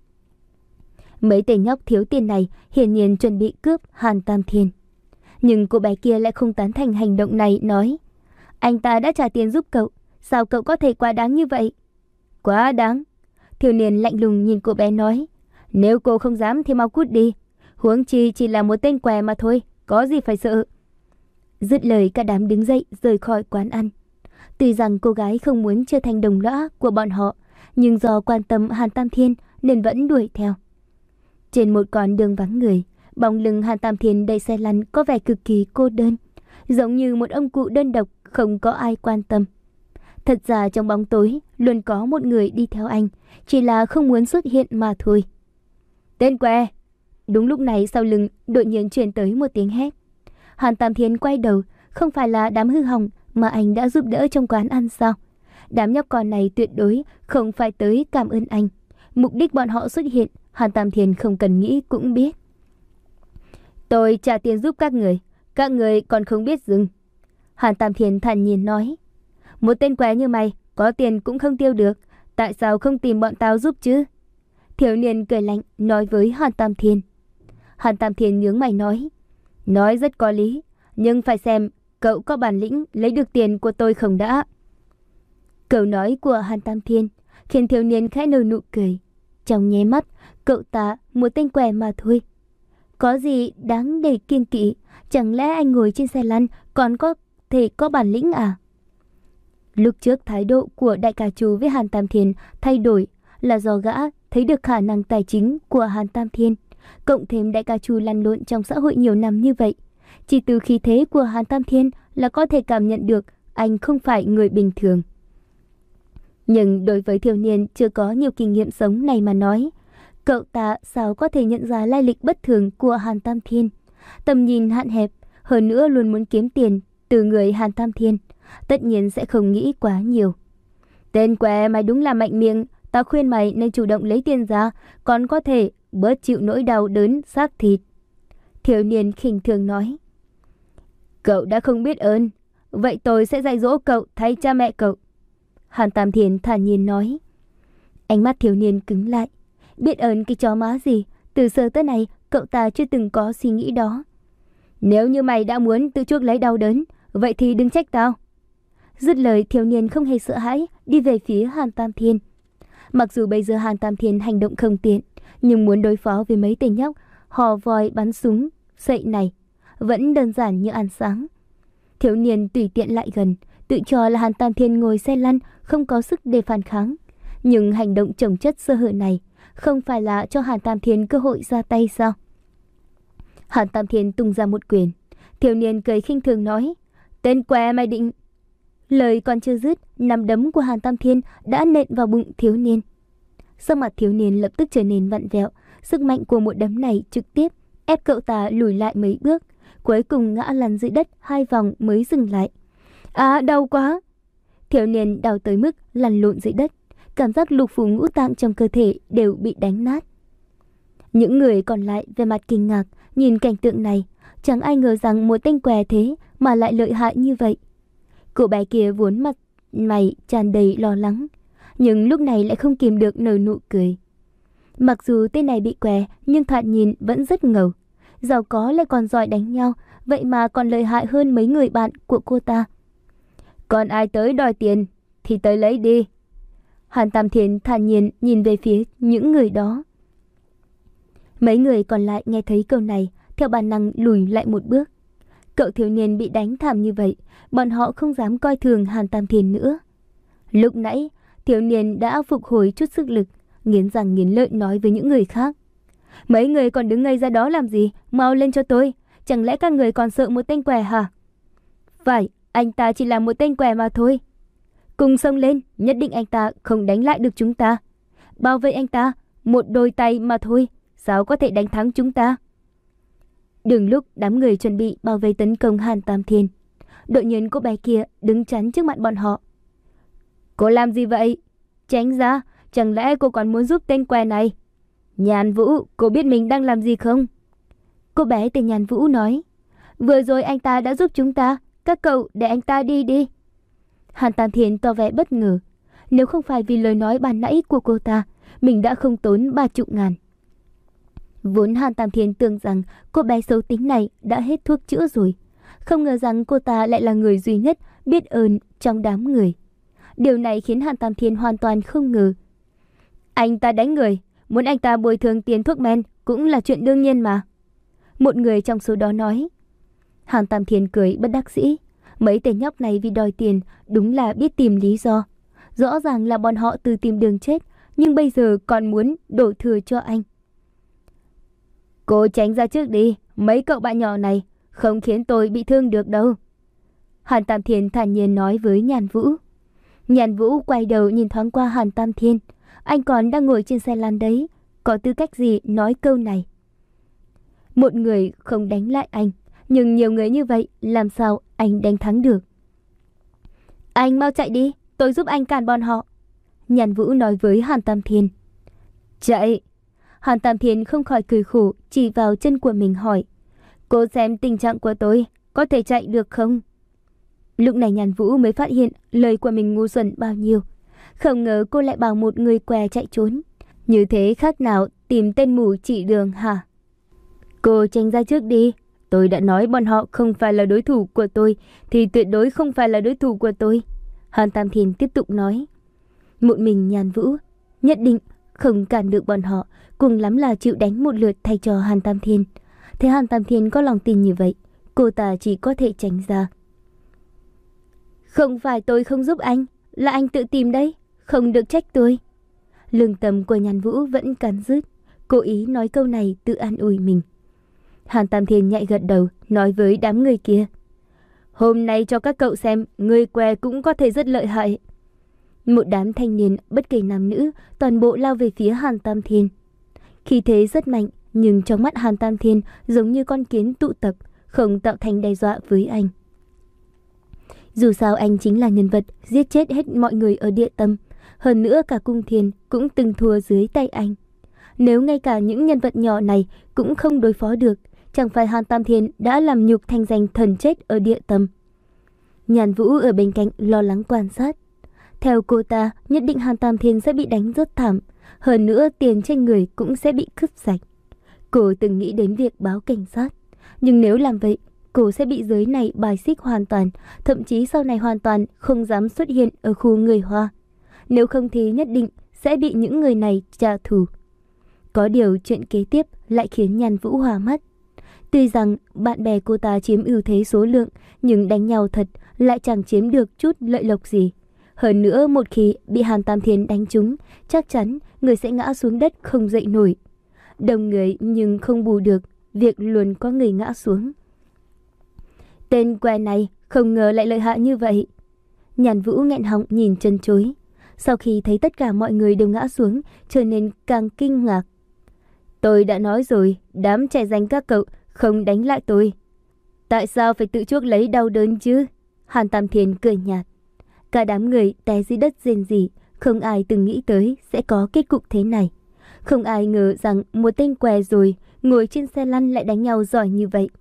Mấy tên nhóc thiếu tiền này hiển nhiên chuẩn bị cướp Hàn Tam Thiên. Nhưng cô bé kia lại không tán thành hành động này, nói, anh ta đã trả tiền giúp cậu, sao cậu có thể quá đáng như vậy? Quá đáng. Thiếu niên lạnh lùng nhìn cô bé nói, nếu cô không dám thì mau cút đi, huống chi chỉ là một tên què mà thôi, có gì phải sợ. Dứt lời cả đám đứng dậy rời khỏi quán ăn. Tuy rằng cô gái không muốn trở thành đồng lõa của bọn họ, nhưng do quan tâm Hàn Tam Thiên nên vẫn đuổi theo. Trên một con đường vắng người, bóng lưng Hàn Tam Thiên đẩy xe lăn có vẻ cực kỳ cô đơn, giống như một ông cụ đơn độc không có ai quan tâm. Thật ra trong bóng tối luôn có một người đi theo anh, chỉ là không muốn xuất hiện mà thôi. Tên què! Đúng lúc này sau lưng đột nhiên truyền tới một tiếng hét. Hàn Tam Thiên quay đầu, không phải là đám hư hỏng mà anh đã giúp đỡ trong quán ăn sao? Đám nhóc con này tuyệt đối không phải tới cảm ơn anh. Mục đích bọn họ xuất hiện, Hàn Tam Thiên không cần nghĩ cũng biết. Tôi trả tiền giúp các người, các người còn không biết dừng. Hàn Tam Thiên thản nhiên nói. Một tên què như mày, có tiền cũng không tiêu được, tại sao không tìm bọn tao giúp chứ? Thiếu niên cười lạnh nói với Hàn Tam Thiên. Hàn Tam Thiên nhướng mày nói. Nói rất có lý, nhưng phải xem cậu có bản lĩnh lấy được tiền của tôi không đã. Câu nói của Hàn Tam Thiên khiến thiếu niên khẽ nở nụ cười. Trong nháy mắt, cậu ta một tên què mà thôi. Có gì đáng để kiêng kỵ, chẳng lẽ anh ngồi trên xe lăn còn có thể có bản lĩnh à? Lúc trước thái độ của đại ca Chu với Hàn Tam Thiên thay đổi là do gã thấy được khả năng tài chính của Hàn Tam Thiên, Cộng thêm đại ca Chu lăn lộn trong xã hội nhiều năm như vậy, chỉ từ khí thế của Hàn Tam Thiên là có thể cảm nhận được anh không phải người bình thường. Nhưng đối với thiếu niên chưa có nhiều kinh nghiệm sống này mà nói, cậu ta sao có thể nhận ra lai lịch bất thường của Hàn Tam Thiên. Tầm nhìn hạn hẹp, hơn nữa luôn muốn kiếm tiền từ người Hàn Tam Thiên, tất nhiên sẽ không nghĩ quá nhiều. Tên què mày đúng là mạnh miệng, tao khuyên mày nên chủ động lấy tiền ra, còn có thể bớt chịu nỗi đau đớn xác thịt. Thiếu niên khinh thường nói. Cậu đã không biết ơn, vậy tôi sẽ dạy dỗ cậu thay cha mẹ cậu. Hàn Tam Thiên thản nhiên nói. Ánh mắt thiếu niên cứng lại. Biết ơn cái chó má gì, từ xưa tới nay cậu ta chưa từng có suy nghĩ đó. Nếu như mày đã muốn tự chuốc lấy đau đớn, vậy thì đừng trách tao. Dứt lời, thiếu niên không hề sợ hãi đi về phía Hàn Tam Thiên. Mặc dù bây giờ Hàn Tam Thiên hành động không tiện, nhưng muốn đối phó với mấy tên nhóc hò voi bắn súng sậy này vẫn đơn giản như ăn sáng. Thiếu niên tùy tiện lại gần, tự cho là Hàn Tam Thiên ngồi xe lăn không có sức để phản kháng. Nhưng hành động chồng chất sơ hở này không phải là cho Hàn Tam Thiên cơ hội ra tay sao? Hàn Tam Thiên tung ra một quyền. Thiếu niên cười khinh thường nói. Tên què mày định... Lời còn chưa dứt, nắm đấm của Hàn Tam Thiên đã nện vào bụng thiếu niên. Sắc mặt thiếu niên lập tức trở nên vặn vẹo. Sức mạnh của một đấm này trực tiếp ép cậu ta lùi lại mấy bước, cuối cùng ngã lăn dưới đất hai vòng mới dừng lại. À, đau quá! Thiếu niên đau tới mức lăn lộn dưới đất, cảm giác lục phủ ngũ tạng trong cơ thể đều bị đánh nát. Những người còn lại về mặt kinh ngạc nhìn cảnh tượng này, chẳng ai ngờ rằng một tên què thế mà lại lợi hại như vậy. Cô bé kia vốn mặt mày tràn đầy lo lắng, nhưng lúc này lại không kìm được nở nụ cười. Mặc dù tên này bị què, nhưng thoạt nhìn vẫn rất ngầu. Giàu có lại còn giỏi đánh nhau, vậy mà còn lợi hại hơn mấy người bạn của cô ta. Còn ai tới đòi tiền thì tới lấy đi. Hàn Tam Thiên thản nhiên nhìn về phía những người đó. Mấy người còn lại nghe thấy câu này, theo bản năng lùi lại một bước. Cậu thiếu niên bị đánh thảm như vậy, bọn họ không dám coi thường Hàn Tam Thiên nữa. Lúc nãy, thiếu niên đã phục hồi chút sức lực, nghiến răng nghiến lợi nói với những người khác. Mấy người còn đứng ngây ra đó làm gì? Mau lên cho tôi. Chẳng lẽ các người còn sợ một tên què hả? Phải, anh ta chỉ là một tên què mà thôi. Cùng xông lên, nhất định anh ta không đánh lại được chúng ta. Bảo vệ anh ta, một đôi tay mà thôi, sao có thể đánh thắng chúng ta? Đừng lúc đám người chuẩn bị bao vây tấn công Hàn Tam Thiên, đột nhiên cô bé kia đứng chắn trước mặt bọn họ. Cô làm gì vậy? Tránh ra, chẳng lẽ cô còn muốn giúp tên què này? Nhàn Vũ, cô biết mình đang làm gì không? Cô bé tên Nhàn Vũ nói. Vừa rồi anh ta đã giúp chúng ta, các cậu để anh ta đi đi. Hàn Tam Thiên tỏ vẻ bất ngờ. Nếu không phải vì lời nói ban nãy của cô ta, mình đã không tốn ba chục ngàn. Vốn Hàn Tam Thiên tưởng rằng cô bé xấu tính này đã hết thuốc chữa rồi. Không ngờ rằng cô ta lại là người duy nhất biết ơn trong đám người. Điều này khiến Hàn Tam Thiên hoàn toàn không ngờ. Anh ta đánh người, muốn anh ta bồi thường tiền thuốc men cũng là chuyện đương nhiên mà. Một người trong số đó nói. Hàn Tam Thiên cười bất đắc dĩ. Mấy tên nhóc này vì đòi tiền đúng là biết tìm lý do. Rõ ràng là bọn họ từ tìm đường chết, nhưng bây giờ còn muốn đổ thừa cho anh. Cô tránh ra trước đi, mấy cậu bạn nhỏ này không khiến tôi bị thương được đâu. Hàn Tam Thiên thản nhiên nói với Nhàn Vũ. Nhàn Vũ quay đầu nhìn thoáng qua Hàn Tam Thiên. Anh còn đang ngồi trên xe lăn đấy, có tư cách gì nói câu này? Một người không đánh lại anh, nhưng nhiều người như vậy làm sao anh đánh thắng được? Anh mau chạy đi, tôi giúp anh cản bọn họ. Nhàn Vũ nói với Hàn Tam Thiên. Chạy! Hàn Tam Thiên không khỏi cười khổ, chỉ vào chân của mình hỏi. Cô xem tình trạng của tôi, có thể chạy được không? Lúc này Nhàn Vũ mới phát hiện lời của mình ngu xuẩn bao nhiêu. Không ngờ cô lại bảo một người què chạy trốn. Như thế khác nào tìm tên mù chỉ đường hả? Cô tránh ra trước đi. Tôi đã nói bọn họ không phải là đối thủ của tôi, thì tuyệt đối không phải là đối thủ của tôi. Hàn Tam Thiên tiếp tục nói. Một mình Nhàn Vũ nhất định không cản được bọn họ, cùng lắm là chịu đánh một lượt thay cho Hàn Tam Thiên. Thế Hàn Tam Thiên có lòng tin như vậy, cô ta chỉ có thể tránh ra. Không phải tôi không giúp anh, là anh tự tìm đấy, không được trách tôi. Lương tâm của Nhàn Vũ vẫn cắn rứt. cố ý nói câu này tự an ủi mình. Hàn Tam Thiên nhạy gật đầu, nói với đám người kia. Hôm nay cho các cậu xem, người què cũng có thể rất lợi hại. Một đám thanh niên, bất kể nam nữ, toàn bộ lao về phía Hàn Tam Thiên. Khí thế rất mạnh, nhưng trong mắt Hàn Tam Thiên giống như con kiến tụ tập, không tạo thành đe dọa với anh. Dù sao anh chính là nhân vật giết chết hết mọi người ở địa tâm. Hơn nữa cả cung thiên cũng từng thua dưới tay anh. Nếu ngay cả những nhân vật nhỏ này cũng không đối phó được, chẳng phải Hàn Tam Thiên đã làm nhục thanh danh thần chết ở địa tâm. Nhàn Vũ ở bên cạnh lo lắng quan sát. Theo cô ta, nhất định Hàn Tam Thiên sẽ bị đánh rất thảm. Hơn nữa tiền trên người cũng sẽ bị cướp sạch. Cô từng nghĩ đến việc báo cảnh sát. Nhưng nếu làm vậy, cô sẽ bị giới này bài xích hoàn toàn. Thậm chí sau này hoàn toàn không dám xuất hiện ở khu người Hoa. Nếu không thì nhất định sẽ bị những người này trả thù. Có điều chuyện kế tiếp lại khiến Nhàn Vũ hòa mắt. Tuy rằng bạn bè cô ta chiếm ưu thế số lượng, nhưng đánh nhau thật lại chẳng chiếm được chút lợi lộc gì. Hơn nữa một khi bị Hàn Tam Thiên đánh trúng, chắc chắn người sẽ ngã xuống đất không dậy nổi. Đông người nhưng không bù được việc luôn có người ngã xuống. Tên què này không ngờ lại lợi hại như vậy. Nhàn Vũ nghẹn họng nhìn chân chối. Sau khi thấy tất cả mọi người đều ngã xuống, trở nên càng kinh ngạc. Tôi đã nói rồi, đám trẻ danh các cậu không đánh lại tôi. Tại sao phải tự chuốc lấy đau đớn chứ? Hàn Tam Thiên cười nhạt. Cả đám người té dưới đất rên rỉ, không ai từng nghĩ tới sẽ có kết cục thế này. Không ai ngờ rằng một tên què rồi ngồi trên xe lăn lại đánh nhau giỏi như vậy.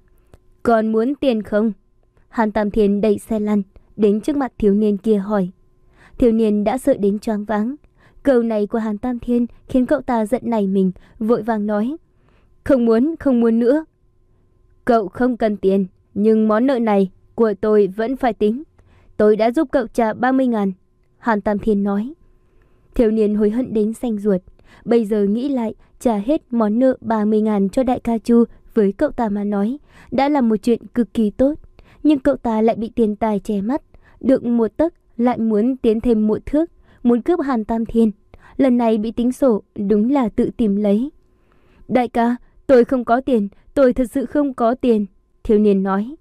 Còn muốn tiền không? Hàn Tam Thiên đẩy xe lăn đến trước mặt thiếu niên kia hỏi. Thiếu niên đã sợ đến choáng váng. Câu này của Hàn Tam Thiên khiến cậu ta giận nảy mình, vội vàng nói. Không muốn, không muốn nữa. Cậu không cần tiền, nhưng món nợ này của tôi vẫn phải tính. Tôi đã giúp cậu trả ba mươi ngàn. Hàn Tam Thiên nói. Thiếu niên hối hận đến xanh ruột. Bây giờ nghĩ lại, trả hết món nợ ba mươi ngàn cho đại ca Chu với cậu ta mà nói đã là một chuyện cực kỳ tốt. Nhưng cậu ta lại bị tiền tài che mắt. Được một tấc lại muốn tiến thêm một thước, muốn cướp Hàn Tam Thiên. Lần này bị tính sổ, đúng là tự tìm lấy. Đại ca, tôi không có tiền, tôi thật sự không có tiền. Thiếu niên nói.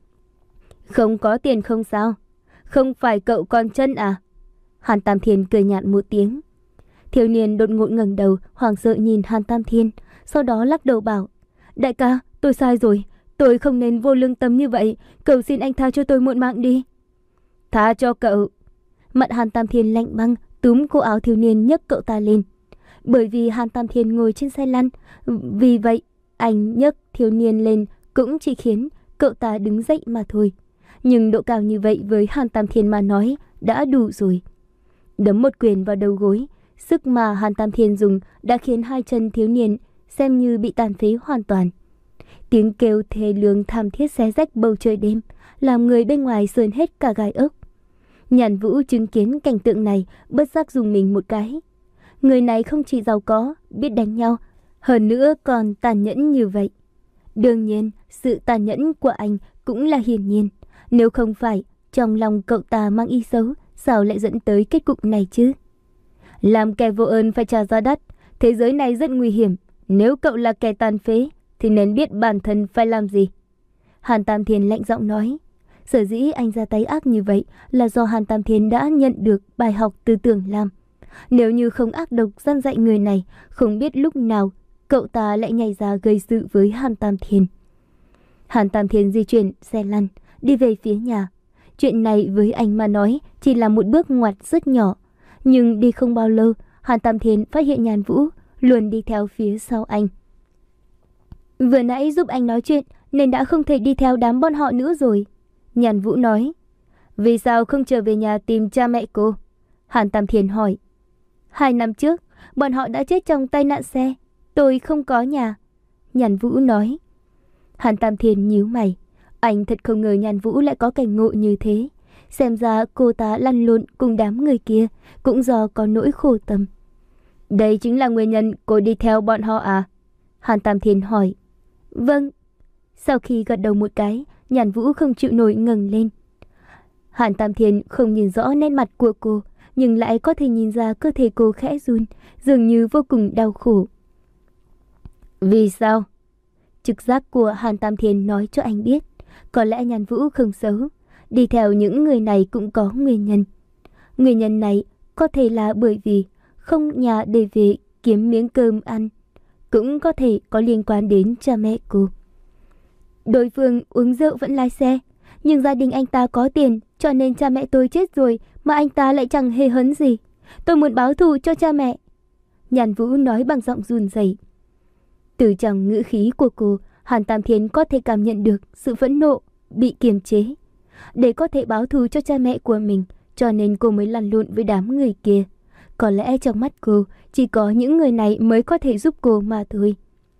Không có tiền không sao. Không phải cậu còn chân à? Hàn Tam Thiên cười nhạt một tiếng. Thiếu niên đột ngột ngẩng đầu, hoảng sợ nhìn Hàn Tam Thiên, sau đó lắc đầu bảo. Đại ca, tôi sai rồi, tôi không nên vô lương tâm như vậy, cầu xin anh tha cho tôi một mạng đi. Tha cho cậu. Mặt Hàn Tam Thiên lạnh băng, túm cổ áo thiếu niên nhấc cậu ta lên. Bởi vì Hàn Tam Thiên ngồi trên xe lăn, vì vậy anh nhấc thiếu niên lên cũng chỉ khiến cậu ta đứng dậy mà thôi. Nhưng độ cao như vậy với Hàn Tam Thiên mà nói đã đủ rồi. Đấm một quyền vào đầu gối, sức mà Hàn Tam Thiên dùng đã khiến hai chân thiếu niên xem như bị tàn phế hoàn toàn. Tiếng kêu thê lương thảm thiết xé rách bầu trời đêm, làm người bên ngoài sờn hết cả gai ốc. Nhàn Vũ chứng kiến cảnh tượng này, bất giác dùng mình một cái. Người này không chỉ giàu có, biết đánh nhau, hơn nữa còn tàn nhẫn như vậy. Đương nhiên, sự tàn nhẫn của anh cũng là hiển nhiên. Nếu không phải, trong lòng cậu ta mang ý xấu, sao lại dẫn tới kết cục này chứ? Làm kẻ vô ơn phải trả giá đắt, thế giới này rất nguy hiểm. Nếu cậu là kẻ tàn phế, thì nên biết bản thân phải làm gì. Hàn Tam Thiên lạnh giọng nói. Sở dĩ anh ra tay ác như vậy là do Hàn Tam Thiên đã nhận được bài học tư tưởng làm. Nếu như không ác độc gian dạy người này, không biết lúc nào cậu ta lại nhảy ra gây sự với Hàn Tam Thiên. Hàn Tam Thiên di chuyển xe lăn, đi về phía nhà. Chuyện này với anh mà nói chỉ là một bước ngoặt rất nhỏ. Nhưng đi không bao lâu, Hàn Tam Thiên phát hiện Nhàn Vũ luôn đi theo phía sau anh. Vừa nãy giúp anh nói chuyện nên đã không thể đi theo đám bọn họ nữa rồi. Nhàn Vũ nói. Vì sao không trở về nhà tìm cha mẹ cô? Hàn Tam Thiên hỏi. Hai năm trước, bọn họ đã chết trong tai nạn xe. Tôi không có nhà. Nhàn Vũ nói. Hàn Tam Thiên nhíu mày. Anh thật không ngờ Nhàn Vũ lại có cảnh ngộ như thế. Xem ra cô ta lăn lộn cùng đám người kia cũng do có nỗi khổ tâm. Đây chính là nguyên nhân cô đi theo bọn họ à? Hàn Tam Thiên hỏi. Vâng. Sau khi gật đầu một cái, Nhàn Vũ không chịu nổi ngẩng lên. Hàn Tam Thiên không nhìn rõ nét mặt của cô, nhưng lại có thể nhìn ra cơ thể cô khẽ run, dường như vô cùng đau khổ. Vì sao? Trực giác của Hàn Tam Thiên nói cho anh biết, có lẽ Nhan Vũ không xấu, đi theo những người này cũng có nguyên nhân. Nguyên nhân này có thể là bởi vì không nhà để về kiếm miếng cơm ăn, cũng có thể có liên quan đến cha mẹ cô. Đối phương uống rượu vẫn lái xe, nhưng gia đình anh ta có tiền, cho nên cha mẹ tôi chết rồi mà anh ta lại chẳng hề hấn gì. Tôi muốn báo thù cho cha mẹ. Nhan Vũ nói bằng giọng run rẩy. Từ trong ngữ khí của cô, Hàn Tam Thiên có thể cảm nhận được sự phẫn nộ, bị kiềm chế. Để có thể báo thù cho cha mẹ của mình, cho nên cô mới lăn lộn với đám người kia. Có lẽ trong mắt cô, chỉ có những người này mới có thể giúp cô mà thôi.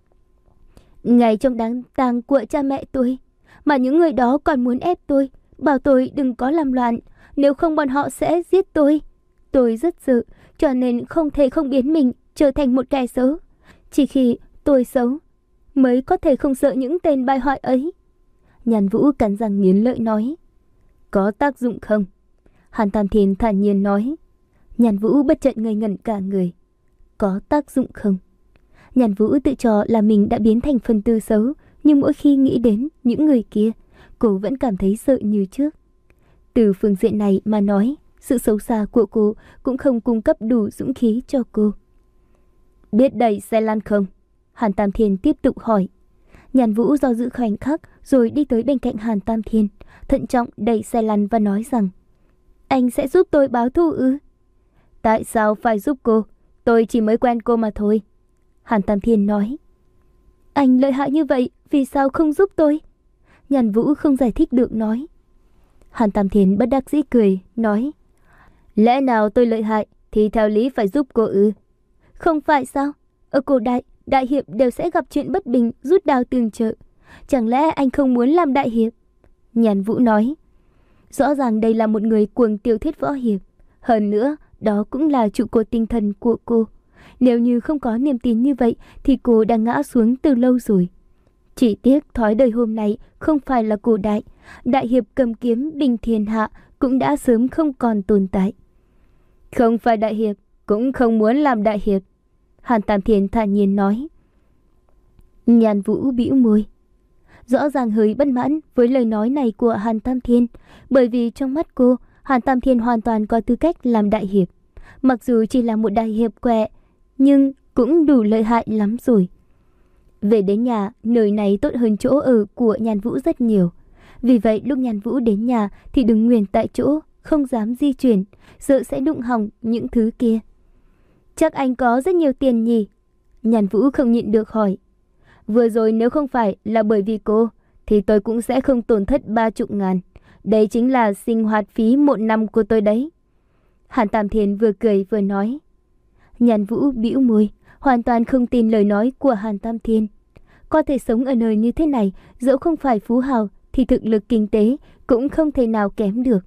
Ngày trong đám tang của cha mẹ tôi, mà những người đó còn muốn ép tôi, bảo tôi đừng có làm loạn, nếu không bọn họ sẽ giết tôi. Tôi rất sợ, cho nên không thể không biến mình trở thành một kẻ xấu. Chỉ khi tôi xấu, mới có thể không sợ những tên bại hoại ấy. Nhan Vũ cắn răng nghiến lợi nói. Có tác dụng không? Hàn Tam Thiên thản nhiên nói. Nhan Vũ bất chợt ngây ngẩn cả người. Có tác dụng không? Nhan Vũ tự cho là mình đã biến thành phần tử xấu, nhưng mỗi khi nghĩ đến những người kia, cô vẫn cảm thấy sợ như trước. Từ phương diện này mà nói, sự xấu xa của cô cũng không cung cấp đủ dũng khí cho cô. Biết đẩy xe lăn không? Hàn Tam Thiên tiếp tục hỏi. Nhan Vũ do dự khoảnh khắc rồi đi tới bên cạnh Hàn Tam Thiên, thận trọng đẩy xe lăn và nói rằng: Anh sẽ giúp tôi báo thù ư? Tại sao phải giúp cô? Tôi chỉ mới quen cô mà thôi. Hàn Tam Thiên nói. Anh lợi hại như vậy, vì sao không giúp tôi? Nhan Vũ không giải thích được nói. Hàn Tam Thiên bất đắc dĩ cười, nói. Lẽ nào tôi lợi hại thì theo lý phải giúp cô ư? Không phải sao? Ở cổ đại, đại hiệp đều sẽ gặp chuyện bất bình, rút đao tương trợ. Chẳng lẽ anh không muốn làm đại hiệp? Nhan Vũ nói. Rõ ràng đây là một người cuồng tiểu thuyết võ hiệp. Hơn nữa, đó cũng là trụ cột tinh thần của cô. Nếu như không có niềm tin như vậy thì cô đã ngã xuống từ lâu rồi. Chỉ tiếc thói đời hôm nay không phải là cổ đại. Đại hiệp cầm kiếm bình thiên hạ cũng đã sớm không còn tồn tại. Không phải đại hiệp, cũng không muốn làm đại hiệp. Hàn Tam Thiên thản nhiên nói. Nhan Vũ bĩu môi. Rõ ràng hơi bất mãn với lời nói này của Hàn Tam Thiên, bởi vì trong mắt cô, Hàn Tam Thiên hoàn toàn có tư cách làm đại hiệp. Mặc dù chỉ là một đại hiệp quẹ, nhưng cũng đủ lợi hại lắm rồi. Về đến nhà, nơi này tốt hơn chỗ ở của Nhan Vũ rất nhiều. Vì vậy lúc Nhan Vũ đến nhà thì đứng nguyên tại chỗ, không dám di chuyển, sợ sẽ đụng hỏng những thứ kia. Chắc anh có rất nhiều tiền nhỉ? Nhan Vũ không nhịn được hỏi. Vừa rồi nếu không phải là bởi vì cô, thì tôi cũng sẽ không tổn thất ba chục ngàn. Đây chính là sinh hoạt phí một năm của tôi đấy. Hàn Tam Thiên vừa cười vừa nói. Nhan Vũ bĩu môi, hoàn toàn không tin lời nói của Hàn Tam Thiên. Có thể sống ở nơi như thế này, dẫu không phải phú hào, thì thực lực kinh tế cũng không thể nào kém được.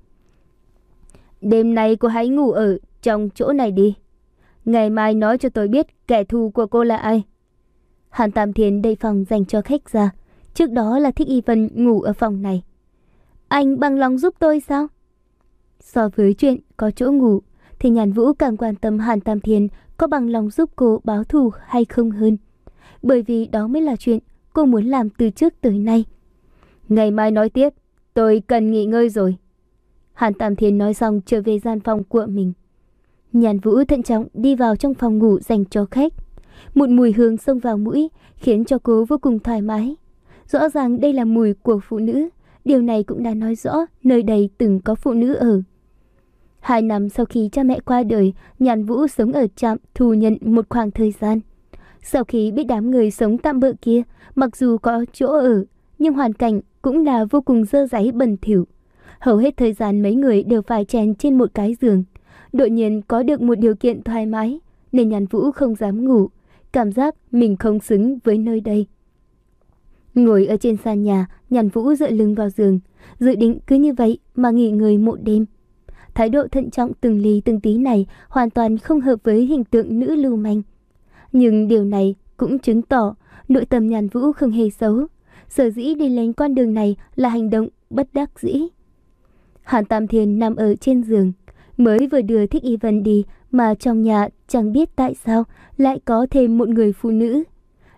Đêm nay cô hãy ngủ ở trong chỗ này đi. Ngày mai nói cho tôi biết kẻ thù của cô là ai. Hàn Tam Thiên đầy phòng dành cho khách ra. Trước đó là Thích Y Vân ngủ ở phòng này. Anh bằng lòng giúp tôi sao? So với chuyện có chỗ ngủ, thì Nhan Vũ càng quan tâm Hàn Tam Thiên có bằng lòng giúp cô báo thù hay không hơn. Bởi vì đó mới là chuyện cô muốn làm từ trước tới nay. Ngày mai nói tiếp, tôi cần nghỉ ngơi rồi. Hàn Tam Thiên nói xong trở về gian phòng của mình. Nhan Vũ thận trọng đi vào trong phòng ngủ dành cho khách. Một mùi hương xông vào mũi khiến cho cô vô cùng thoải mái. Rõ ràng đây là mùi của phụ nữ. Điều này cũng đã nói rõ nơi đây từng có phụ nữ ở. Hai năm sau khi cha mẹ qua đời, Nhan Vũ sống ở trạm Thu Nhận một khoảng thời gian. Sau khi biết đám người sống tạm bợ kia, mặc dù có chỗ ở, nhưng hoàn cảnh cũng là vô cùng dơ dáy bẩn thỉu. Hầu hết thời gian mấy người đều phải chèn trên một cái giường. Đột nhiên có được một điều kiện thoải mái, nên Nhan Vũ không dám ngủ, cảm giác mình không xứng với nơi đây. Ngồi ở trên sàn nhà, Nhan Vũ dựa lưng vào giường, dự định cứ như vậy mà nghỉ ngơi một đêm. Thái độ thận trọng từng ly từng tí này hoàn toàn không hợp với hình tượng nữ lưu manh. Nhưng điều này cũng chứng tỏ nội tâm Nhan Vũ không hề xấu. Sở dĩ đi lên con đường này là hành động bất đắc dĩ. Hàn Tam Thiên nằm ở trên giường, mới vừa đưa Thích Y Vân đi mà trong nhà chẳng biết tại sao lại có thêm một người phụ nữ.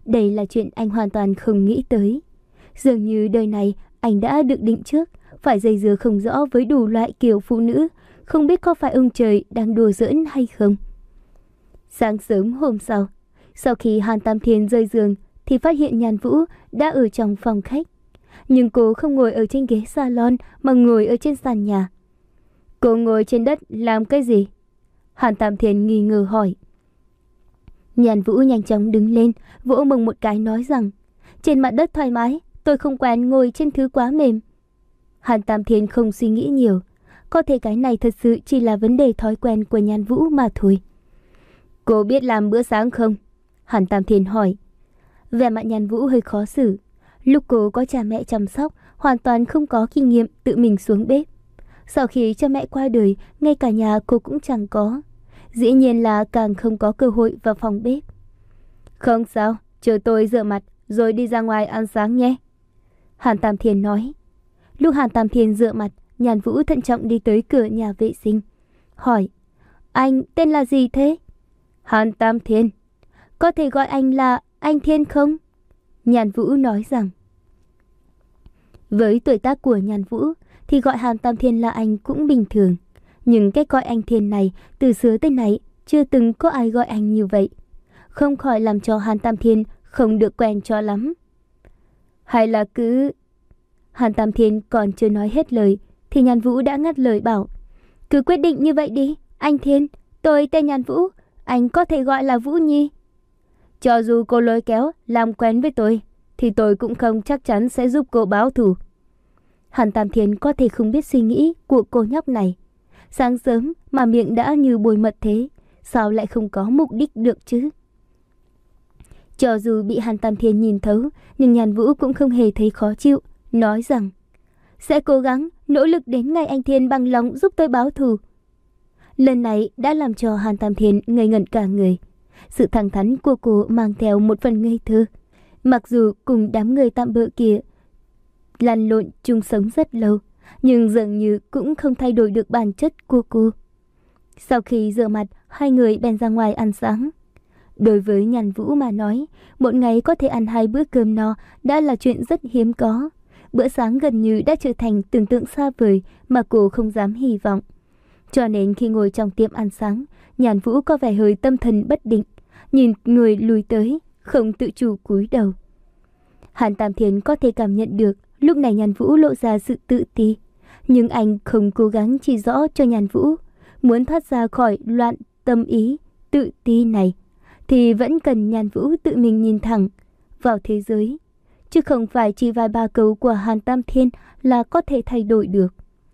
Đây là chuyện anh hoàn toàn không nghĩ tới. Dường như đời này anh đã được định trước phải dây dưa không rõ với đủ loại kiểu phụ nữ, không biết có phải ông trời đang đùa giỡn hay không. Sáng sớm hôm sau, sau khi Hàn Tam Thiên rời giường thì phát hiện Nhan Vũ đã ở trong phòng khách. Nhưng cô không ngồi ở trên ghế salon mà ngồi ở trên sàn nhà. Cô ngồi trên đất làm cái gì? Hàn Tam Thiên nghi ngờ hỏi. Nhan Vũ nhanh chóng đứng lên, vỗ mông một cái nói rằng, trên mặt đất thoải mái, tôi không quen ngồi trên thứ quá mềm. Hàn Tam Thiên không suy nghĩ nhiều, có thể cái này thật sự chỉ là vấn đề thói quen của Nhan Vũ mà thôi. Cô biết làm bữa sáng không? Hàn Tam Thiên hỏi. Vẻ mặt Nhan Vũ hơi khó xử. Lúc cô có cha mẹ chăm sóc, hoàn toàn không có kinh nghiệm tự mình xuống bếp. Sau khi cha mẹ qua đời, ngay cả nhà cô cũng chẳng có. Dĩ nhiên là càng không có cơ hội vào phòng bếp. Không sao, chờ tôi rửa mặt rồi đi ra ngoài ăn sáng nhé. Hàn Tam Thiên nói. Lúc Hàn Tam Thiên rửa mặt, Nhan Vũ thận trọng đi tới cửa nhà vệ sinh. Hỏi, anh tên là gì thế? Hàn Tam Thiên. Có thể gọi anh là anh Thiên không? Nhan Vũ nói rằng. Với tuổi tác của Nhan Vũ thì gọi Hàn Tam Thiên là anh cũng bình thường. Nhưng cách gọi anh Thiên này từ xưa tới nay chưa từng có ai gọi anh như vậy. Không khỏi làm cho Hàn Tam Thiên không được quen cho lắm. Hay là cứ... Hàn Tam Thiên còn chưa nói hết lời thì Nhan Vũ đã ngắt lời bảo. Cứ quyết định như vậy đi, anh Thiên. Tôi tên Nhan Vũ, anh có thể gọi là Vũ Nhi. Cho dù cô lôi kéo làm quen với tôi thì tôi cũng không chắc chắn sẽ giúp cô báo thù. Hàn Tam Thiên có thể không biết suy nghĩ của cô nhóc này. Sáng sớm mà miệng đã như bôi mật thế, sao lại không có mục đích được chứ? Cho dù bị Hàn Tam Thiên nhìn thấu, nhưng Nhan Vũ cũng không hề thấy khó chịu, nói rằng sẽ cố gắng nỗ lực đến ngày anh Thiên bằng lòng giúp tôi báo thù. Lần này đã làm cho Hàn Tam Thiên ngây ngẩn cả người. Sự thẳng thắn của cô mang theo một phần ngây thơ. Mặc dù cùng đám người tạm bợ kia lăn lộn chung sống rất lâu, nhưng dường như cũng không thay đổi được bản chất của cô. Sau khi rửa mặt, hai người bèn ra ngoài ăn sáng. Đối với Nhan Vũ mà nói, một ngày có thể ăn hai bữa cơm no đã là chuyện rất hiếm có. Bữa sáng gần như đã trở thành tưởng tượng xa vời mà cô không dám hy vọng. Cho nên khi ngồi trong tiệm ăn sáng, Nhan Vũ có vẻ hơi tâm thần bất định, nhìn người lùi tới, không tự chủ cúi đầu. Hàn Tam Thiên có thể cảm nhận được lúc này Nhan Vũ lộ ra sự tự ti, nhưng anh không cố gắng chỉ rõ cho Nhan Vũ, muốn thoát ra khỏi loạn tâm ý tự ti này thì vẫn cần Nhan Vũ tự mình nhìn thẳng vào thế giới, chứ không phải chỉ vài ba câu của Hàn Tam Thiên là có thể thay đổi được.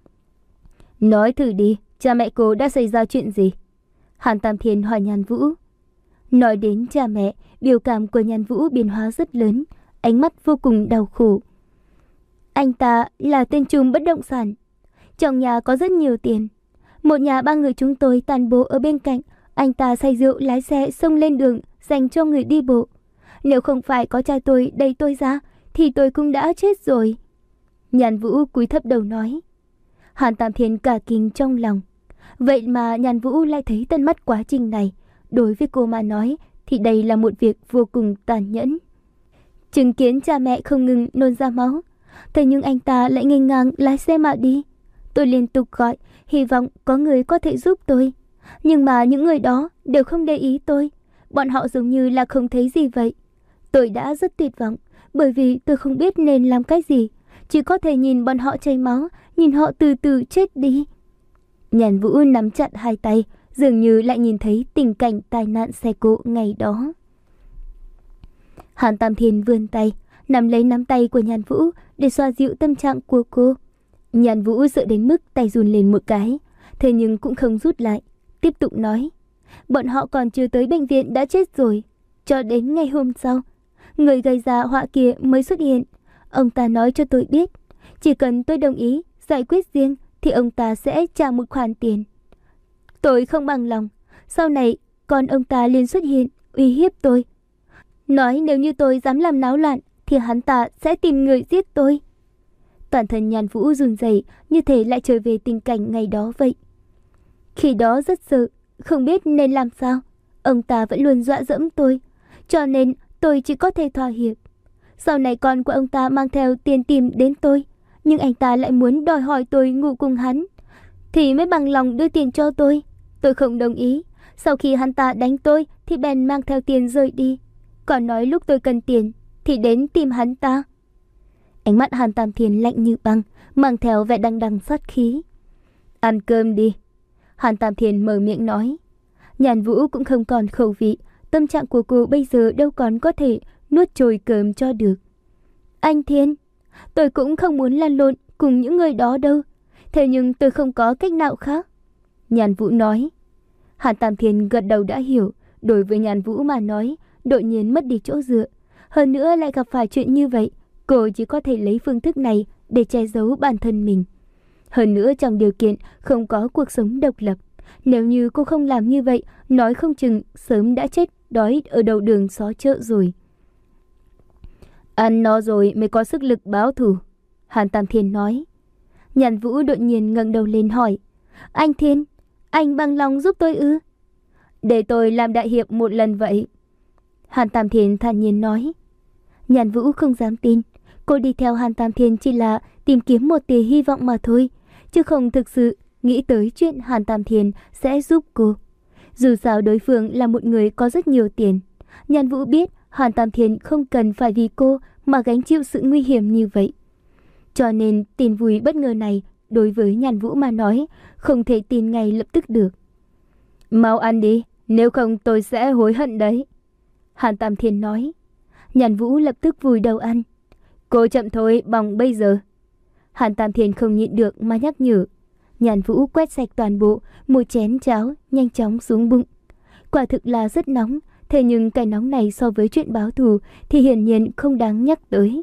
Nói thử đi, cha mẹ cô đã xảy ra chuyện gì? Hàn Tam Thiên hỏi Nhan Vũ. Nói đến cha mẹ, biểu cảm của Nhan Vũ biến hóa rất lớn, ánh mắt vô cùng đau khổ. Anh ta là tên trùm bất động sản. Trong nhà có rất nhiều tiền. Một nhà ba người chúng tôi toàn bộ ở bên cạnh. Anh ta say rượu lái xe xông lên đường dành cho người đi bộ. Nếu không phải có cha tôi đẩy tôi ra thì tôi cũng đã chết rồi. Nhan Vũ cúi thấp đầu nói. Hàn Tam Thiên cả kinh trong lòng. Vậy mà Nhan Vũ lại thấy tận mắt quá trình này. Đối với cô mà nói thì đây là một việc vô cùng tàn nhẫn. Chứng kiến cha mẹ không ngừng nôn ra máu, thế nhưng anh ta lại nghênh ngang lái xe mà đi. Tôi liên tục gọi, hy vọng có người có thể giúp tôi. Nhưng mà những người đó đều không để ý tôi. Bọn họ giống như là không thấy gì vậy. Tôi đã rất tuyệt vọng, bởi vì tôi không biết nên làm cái gì. Chỉ có thể nhìn bọn họ chảy máu, nhìn họ từ từ chết đi. Nhan Vũ nắm chặt hai tay, dường như lại nhìn thấy tình cảnh tai nạn xe cộ ngày đó. Hàn Tam Thiên vươn tay, nắm lấy nắm tay của Nhan Vũ để xoa dịu tâm trạng của cô. Nhan Vũ sợ đến mức tay run lên một cái, thế nhưng cũng không rút lại, tiếp tục nói. Bọn họ còn chưa tới bệnh viện đã chết rồi. Cho đến ngày hôm sau, người gây ra họa kia mới xuất hiện. Ông ta nói cho tôi biết, chỉ cần tôi đồng ý giải quyết riêng thì ông ta sẽ trả một khoản tiền. Tôi không bằng lòng. Sau này còn ông ta liền xuất hiện uy hiếp tôi, nói nếu như tôi dám làm náo loạn thì hắn ta sẽ tìm người giết tôi. Toàn thân Nhan Vũ run rẩy, như thể lại trở về tình cảnh ngày đó vậy. Khi đó rất sợ, không biết nên làm sao. Ông ta vẫn luôn dọa dẫm tôi, cho nên tôi chỉ có thể thỏa hiệp. Sau này con của ông ta mang theo tiền tìm đến tôi, nhưng anh ta lại muốn đòi hỏi tôi ngủ cùng hắn, thì mới bằng lòng đưa tiền cho tôi. Tôi không đồng ý. Sau khi hắn ta đánh tôi thì bèn mang theo tiền rời đi, còn nói lúc tôi cần tiền thì đến tìm hắn ta. Ánh mắt Hàn Tam Thiên lạnh như băng, mang theo vẻ đằng đằng sát khí. Ăn cơm đi, Hàn Tam Thiên mở miệng nói. Nhàn Vũ cũng không còn khẩu vị, tâm trạng của cô bây giờ đâu còn có thể nuốt trôi cơm cho được. Anh Thiên, tôi cũng không muốn lăn lộn cùng những người đó đâu, thế nhưng tôi không có cách nào khác. Nhàn Vũ nói. Hàn Tam Thiên gật đầu đã hiểu, đối với Nhàn Vũ mà nói, đột nhiên mất đi chỗ dựa, hơn nữa lại gặp phải chuyện như vậy, cô chỉ có thể lấy phương thức này để che giấu bản thân mình. Hơn nữa trong điều kiện không có cuộc sống độc lập, nếu như cô không làm như vậy, nói không chừng sớm đã chết đói ở đầu đường xó chợ rồi. Ăn no rồi mới có sức lực báo thù, Hàn Tam Thiên nói. Nhàn Vũ đột nhiên ngẩng đầu lên hỏi. Anh Thiên, anh bằng lòng giúp tôi ư? Để tôi làm đại hiệp một lần vậy, Hàn Tam Thiên thản nhiên nói. Nhàn Vũ không dám tin, cô đi theo Hàn Tam Thiên chỉ là tìm kiếm một tia hy vọng mà thôi, chứ không thực sự nghĩ tới chuyện Hàn Tam Thiên sẽ giúp cô. Dù sao đối phương là một người có rất nhiều tiền. Nhàn Vũ biết Hàn Tam Thiên không cần phải vì cô mà gánh chịu sự nguy hiểm như vậy. Cho nên tin vui bất ngờ này đối với Nhàn Vũ mà nói không thể tin ngay lập tức được. Mau ăn đi, nếu không tôi sẽ hối hận đấy, Hàn Tam Thiên nói. Nhàn Vũ lập tức vùi đầu ăn. Cô chậm thôi, bỏng bây giờ, Hàn Tam Thiên không nhịn được mà nhắc nhở. Nhàn Vũ quét sạch toàn bộ một chén cháo, nhanh chóng xuống bụng. Quả thực là rất nóng, thế nhưng cái nóng này so với chuyện báo thù thì hiển nhiên không đáng nhắc tới.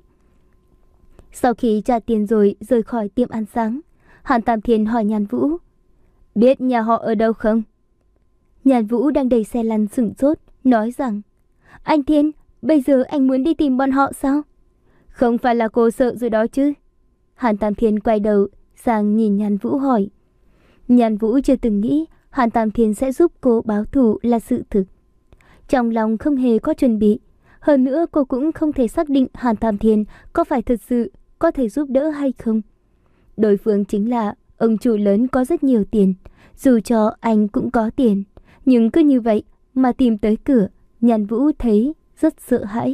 Sau khi trả tiền rồi rời khỏi tiệm ăn sáng, Hàn Tam Thiên hỏi Nhàn Vũ, biết nhà họ ở đâu không? Nhàn Vũ đang đẩy xe lăn sửng sốt, nói rằng, anh Thiên, bây giờ anh muốn đi tìm bọn họ sao? Không phải là cô sợ rồi đó chứ? Hàn Tam Thiên quay đầu sang nhìn Nhàn Vũ hỏi. Nhàn Vũ chưa từng nghĩ Hàn Tam Thiên sẽ giúp cô báo thù là sự thực. Trong lòng không hề có chuẩn bị. Hơn nữa cô cũng không thể xác định Hàn Tam Thiên có phải thật sự có thể giúp đỡ hay không. Đối phương chính là ông chủ lớn có rất nhiều tiền. Dù cho anh cũng có tiền, nhưng cứ như vậy mà tìm tới cửa, Nhàn Vũ thấy rất sợ hãi.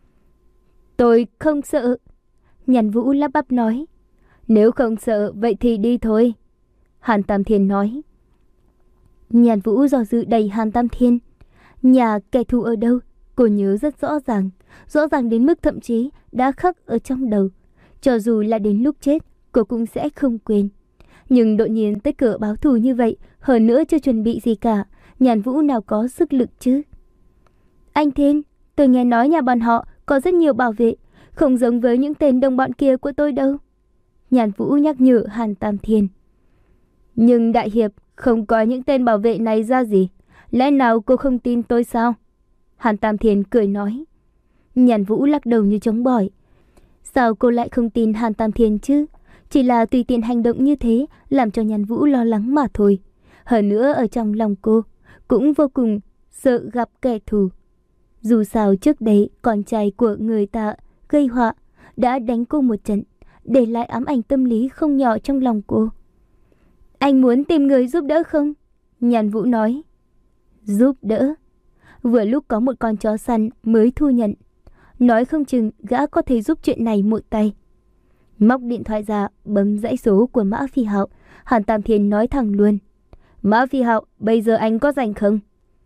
Tôi không sợ, Nhàn Vũ lắp bắp nói. Nếu không sợ vậy thì đi thôi, Hàn Tam Thiên nói. Nhàn Vũ do dự đẩy Hàn Tam Thiên. Nhà kẻ thù ở đâu cô nhớ rất rõ ràng, rõ ràng đến mức thậm chí đã khắc ở trong đầu. Cho dù là đến lúc chết cô cũng sẽ không quên. Nhưng đột nhiên tới cửa báo thù như vậy, hơn nữa chưa chuẩn bị gì cả, Nhàn Vũ nào có sức lực chứ. Anh Thiên, tôi nghe nói nhà bọn họ có rất nhiều bảo vệ, không giống với những tên đồng bọn kia của tôi đâu, Nhàn Vũ nhắc nhở Hàn Tam Thiên. Nhưng đại hiệp không có những tên bảo vệ này ra gì, lẽ nào cô không tin tôi sao? Hàn Tam Thiên cười nói. Nhàn Vũ lắc đầu như chống bỏi. Sao cô lại không tin Hàn Tam Thiên chứ? Chỉ là tùy tiện hành động như thế làm cho Nhàn Vũ lo lắng mà thôi. Hơn nữa ở trong lòng cô cũng vô cùng sợ gặp kẻ thù. Dù sao trước đấy con trai của người ta gây họa đã đánh cô một trận, để lại ám ảnh tâm lý không nhỏ trong lòng cô. Anh muốn tìm người giúp đỡ không? Nhàn Vũ nói. Giúp đỡ? Vừa lúc có một con chó săn mới thu nhận, nói không chừng gã có thể giúp chuyện này một tay. Móc điện thoại ra bấm dãy số của Mã Phi Hạo, Hàn Tam Thiên nói thẳng luôn. Mã Phi Hạo, bây giờ anh có rảnh không?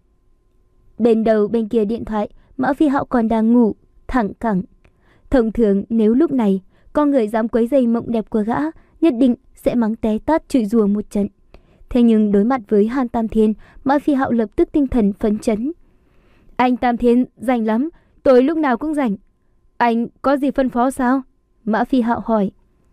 Bên đầu bên kia điện thoại, Mã Phi Hạo còn đang ngủ, thẳng cẳng. Thông thường nếu lúc này con người dám quấy rầy mộng đẹp của gã, nhất định sẽ mắng té tát chửi rủa một trận. Thế nhưng đối mặt với Hàn Tam Thiên, Mã Phi Hạo lập tức tinh thần phấn chấn. Anh Tam Thiên rảnh lắm, tôi lúc nào cũng rảnh. Anh có gì phân phó sao? Mã Phi Hạo hỏi.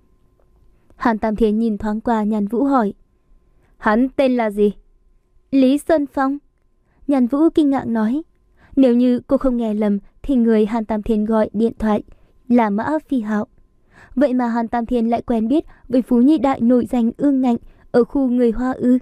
Hàn Tam Thiên nhìn thoáng qua Nhàn Vũ hỏi. Hắn tên là gì? Lý Sơn Phong. Nhàn Vũ kinh ngạc nói. Nếu như cô không nghe lầm thì người Hàn Tam Thiên gọi điện thoại là Mã Phi Hạo. Vậy mà Hàn Tam Thiên lại quen biết với phú nhị đại nổi danh ương ngạnh ở khu người Hoa ư?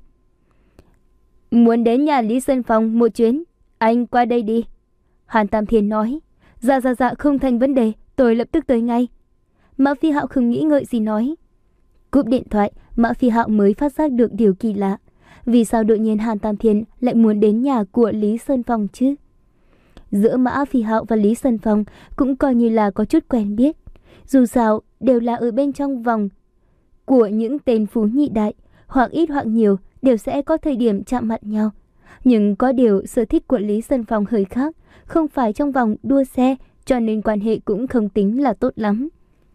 Muốn đến nhà Lý Sơn Phong một chuyến, anh qua đây đi, Hàn Tam Thiên nói. Dạ dạ dạ, không thành vấn đề, tôi lập tức tới ngay. Mã Phi Hạo không nghĩ ngợi gì nói. Cúp điện thoại, Mã Phi Hạo mới phát giác được điều kỳ lạ. Vì sao đột nhiên Hàn Tam Thiên lại muốn đến nhà của Lý Sơn Phong chứ? Giữa Mã Phi Hạo và Lý Sơn Phong cũng coi như là có chút quen biết. Dù sao, đều là ở bên trong vòng của những tên phú nhị đại, hoặc ít hoặc nhiều đều sẽ có thời điểm chạm mặt nhau. Nhưng có điều sở thích của Lý Sơn Phong hơi khác, không phải trong vòng đua xe, cho nên quan hệ cũng không tính là tốt lắm.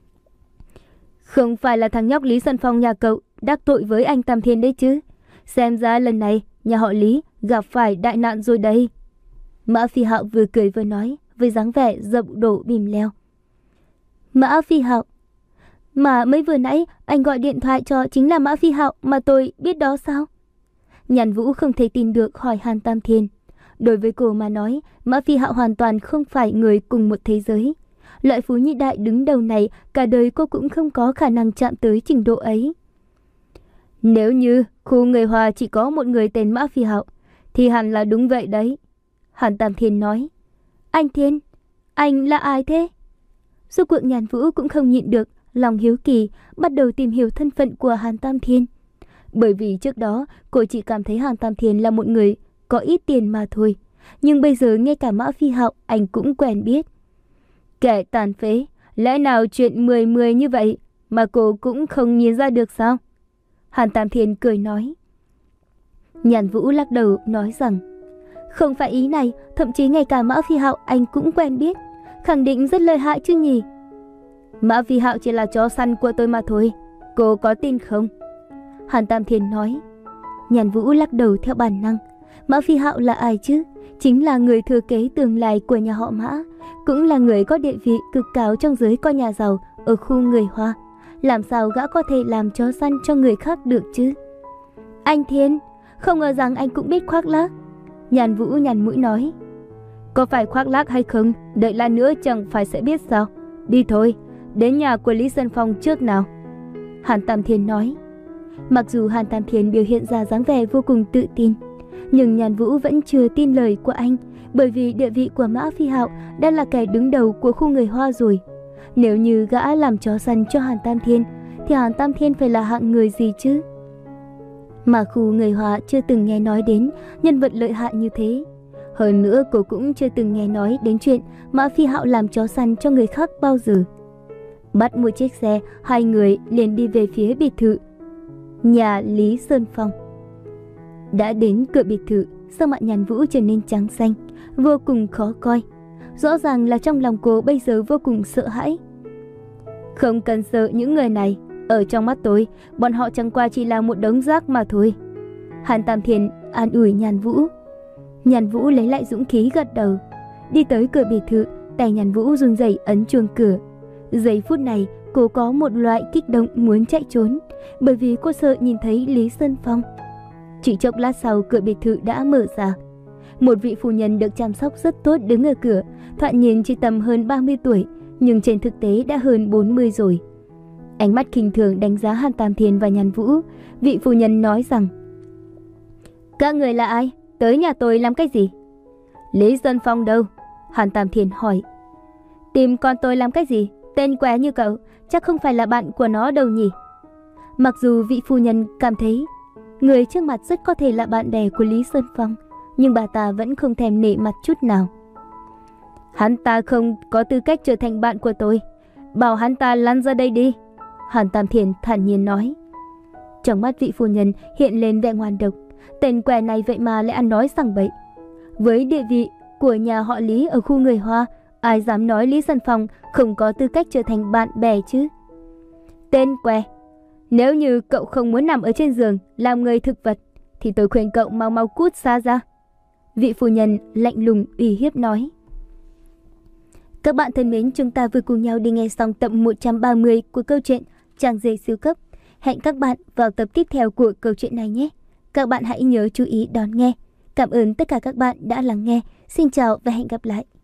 Không phải là thằng nhóc Lý Sơn Phong nhà cậu đắc tội với anh Tam Thiên đấy chứ? Xem ra lần này nhà họ Lý gặp phải đại nạn rồi đây. Mã Phi Hạo vừa cười vừa nói, với dáng vẻ rộng đổ bìm leo. Mã Phi Hạo, mà mấy vừa nãy anh gọi điện thoại cho chính là Mã Phi Hạo mà tôi biết đó sao? Nhàn Vũ không thể tin được hỏi Hàn Tam Thiên. Đối với cô mà nói, Mã Phi Hạo hoàn toàn không phải người cùng một thế giới. Loại phú nhị đại đứng đầu này, cả đời cô cũng không có khả năng chạm tới trình độ ấy. Nếu như khu người Hoa chỉ có một người tên Mã Phi Hạo, thì hẳn là đúng vậy đấy. Hàn Tam Thiên nói. Anh Thiên, anh là ai thế? Rốt cuộc Nhàn Vũ cũng không nhịn được lòng hiếu kỳ, bắt đầu tìm hiểu thân phận của Hàn Tam Thiên. Bởi vì trước đó cô chỉ cảm thấy Hàn Tam Thiên là một người có ít tiền mà thôi. Nhưng bây giờ ngay cả Mã Phi Hạo anh cũng quen biết. Kẻ tàn phế, lẽ nào chuyện mười mười như vậy mà cô cũng không nhìn ra được sao? Hàn Tam Thiên cười nói. Nhàn Vũ lắc đầu nói rằng, không phải ý này, thậm chí ngay cả Mã Phi Hạo anh cũng quen biết, khẳng định rất lợi hại chứ nhỉ? Mã Phi Hạo chỉ là chó săn của tôi mà thôi, cô có tin không? Hàn Tam Thiên nói. Nhàn Vũ lắc đầu theo bản năng. Mã Phi Hạo là ai chứ? Chính là người thừa kế tương lai của nhà họ Mã, cũng là người có địa vị cực cao trong giới con nhà giàu ở khu người Hoa. Làm sao gã có thể làm chó săn cho người khác được chứ? Anh Thiên, không ngờ rằng anh cũng biết khoác lác. Nhàn Vũ nhàn mũi nói. Có phải khoác lác hay không, đợi lát nữa chẳng phải sẽ biết sao? Đi thôi, đến nhà của Lý Sơn Phong trước nào. Hàn Tam Thiên nói. Mặc dù Hàn Tam Thiên biểu hiện ra dáng vẻ vô cùng tự tin, nhưng Nhàn Vũ vẫn chưa tin lời của anh, bởi vì địa vị của Mã Phi Hạo đã là kẻ đứng đầu của khu người Hoa rồi. Nếu như gã làm chó săn cho Hàn Tam Thiên, thì Hàn Tam Thiên phải là hạng người gì chứ? Mà khu người Hoa chưa từng nghe nói đến nhân vật lợi hại như thế. Hơn nữa cô cũng chưa từng nghe nói đến chuyện Mã Phi Hạo làm chó săn cho người khác bao giờ. Bắt một chiếc xe, hai người liền đi về phía biệt thự nhà Lý Sơn Phong. Đã đến cửa biệt thự, sắc mặt Nhàn Vũ trở nên trắng xanh, vô cùng khó coi. Rõ ràng là trong lòng cô bây giờ vô cùng sợ hãi. Không cần sợ những người này, ở trong mắt tôi, bọn họ chẳng qua chỉ là một đống rác mà thôi. Hàn Tam Thiên an ủi Nhàn Vũ. Nhàn Vũ lấy lại dũng khí gật đầu. Đi tới cửa biệt thự, tay Nhàn Vũ run rẩy ấn chuông cửa. Giây phút này, cô có một loại kích động muốn chạy trốn, bởi vì cô sợ nhìn thấy Lý Sơn Phong. Chỉ chốc lát sau, cửa biệt thự đã mở ra. Một vị phu nhân được chăm sóc rất tốt đứng ở cửa, thoạt nhìn chỉ tầm hơn ba mươi tuổi, nhưng trên thực tế đã hơn bốn mươi rồi. Ánh mắt khinh thường đánh giá Hàn Tam Thiên và Nhàn Vũ, vị phu nhân nói rằng: Các người là ai? Tới nhà tôi làm cái gì? Lý Sơn Phong đâu? Hàn Tam Thiên hỏi. Tìm con tôi làm cái gì? Tên què như cậu, chắc không phải là bạn của nó đâu nhỉ? Mặc dù vị phu nhân cảm thấy người trước mặt rất có thể là bạn bè của Lý Sơn Phong, nhưng bà ta vẫn không thèm nể mặt chút nào. Hắn ta không có tư cách trở thành bạn của tôi, bảo hắn ta lăn ra đây đi. Hàn Tam Thiên thản nhiên nói. Trong mắt vị phu nhân hiện lên vẻ ngoan độc. Tên què này vậy mà lại ăn nói sằng bậy. Với địa vị của nhà họ Lý ở khu người Hoa, ai dám nói Lý Sơn Phong không có tư cách trở thành bạn bè chứ? Tên què, nếu như cậu không muốn nằm ở trên giường làm người thực vật, thì tôi khuyên cậu mau mau cút xa ra. Vị phu nhân lạnh lùng uy hiếp nói. Các bạn thân mến, chúng ta vừa cùng nhau đi nghe xong tập một trăm ba mươi của câu chuyện Chàng rể siêu cấp. Hẹn các bạn vào tập tiếp theo của câu chuyện này nhé. Các bạn hãy nhớ chú ý đón nghe. Cảm ơn tất cả các bạn đã lắng nghe. Xin chào và hẹn gặp lại.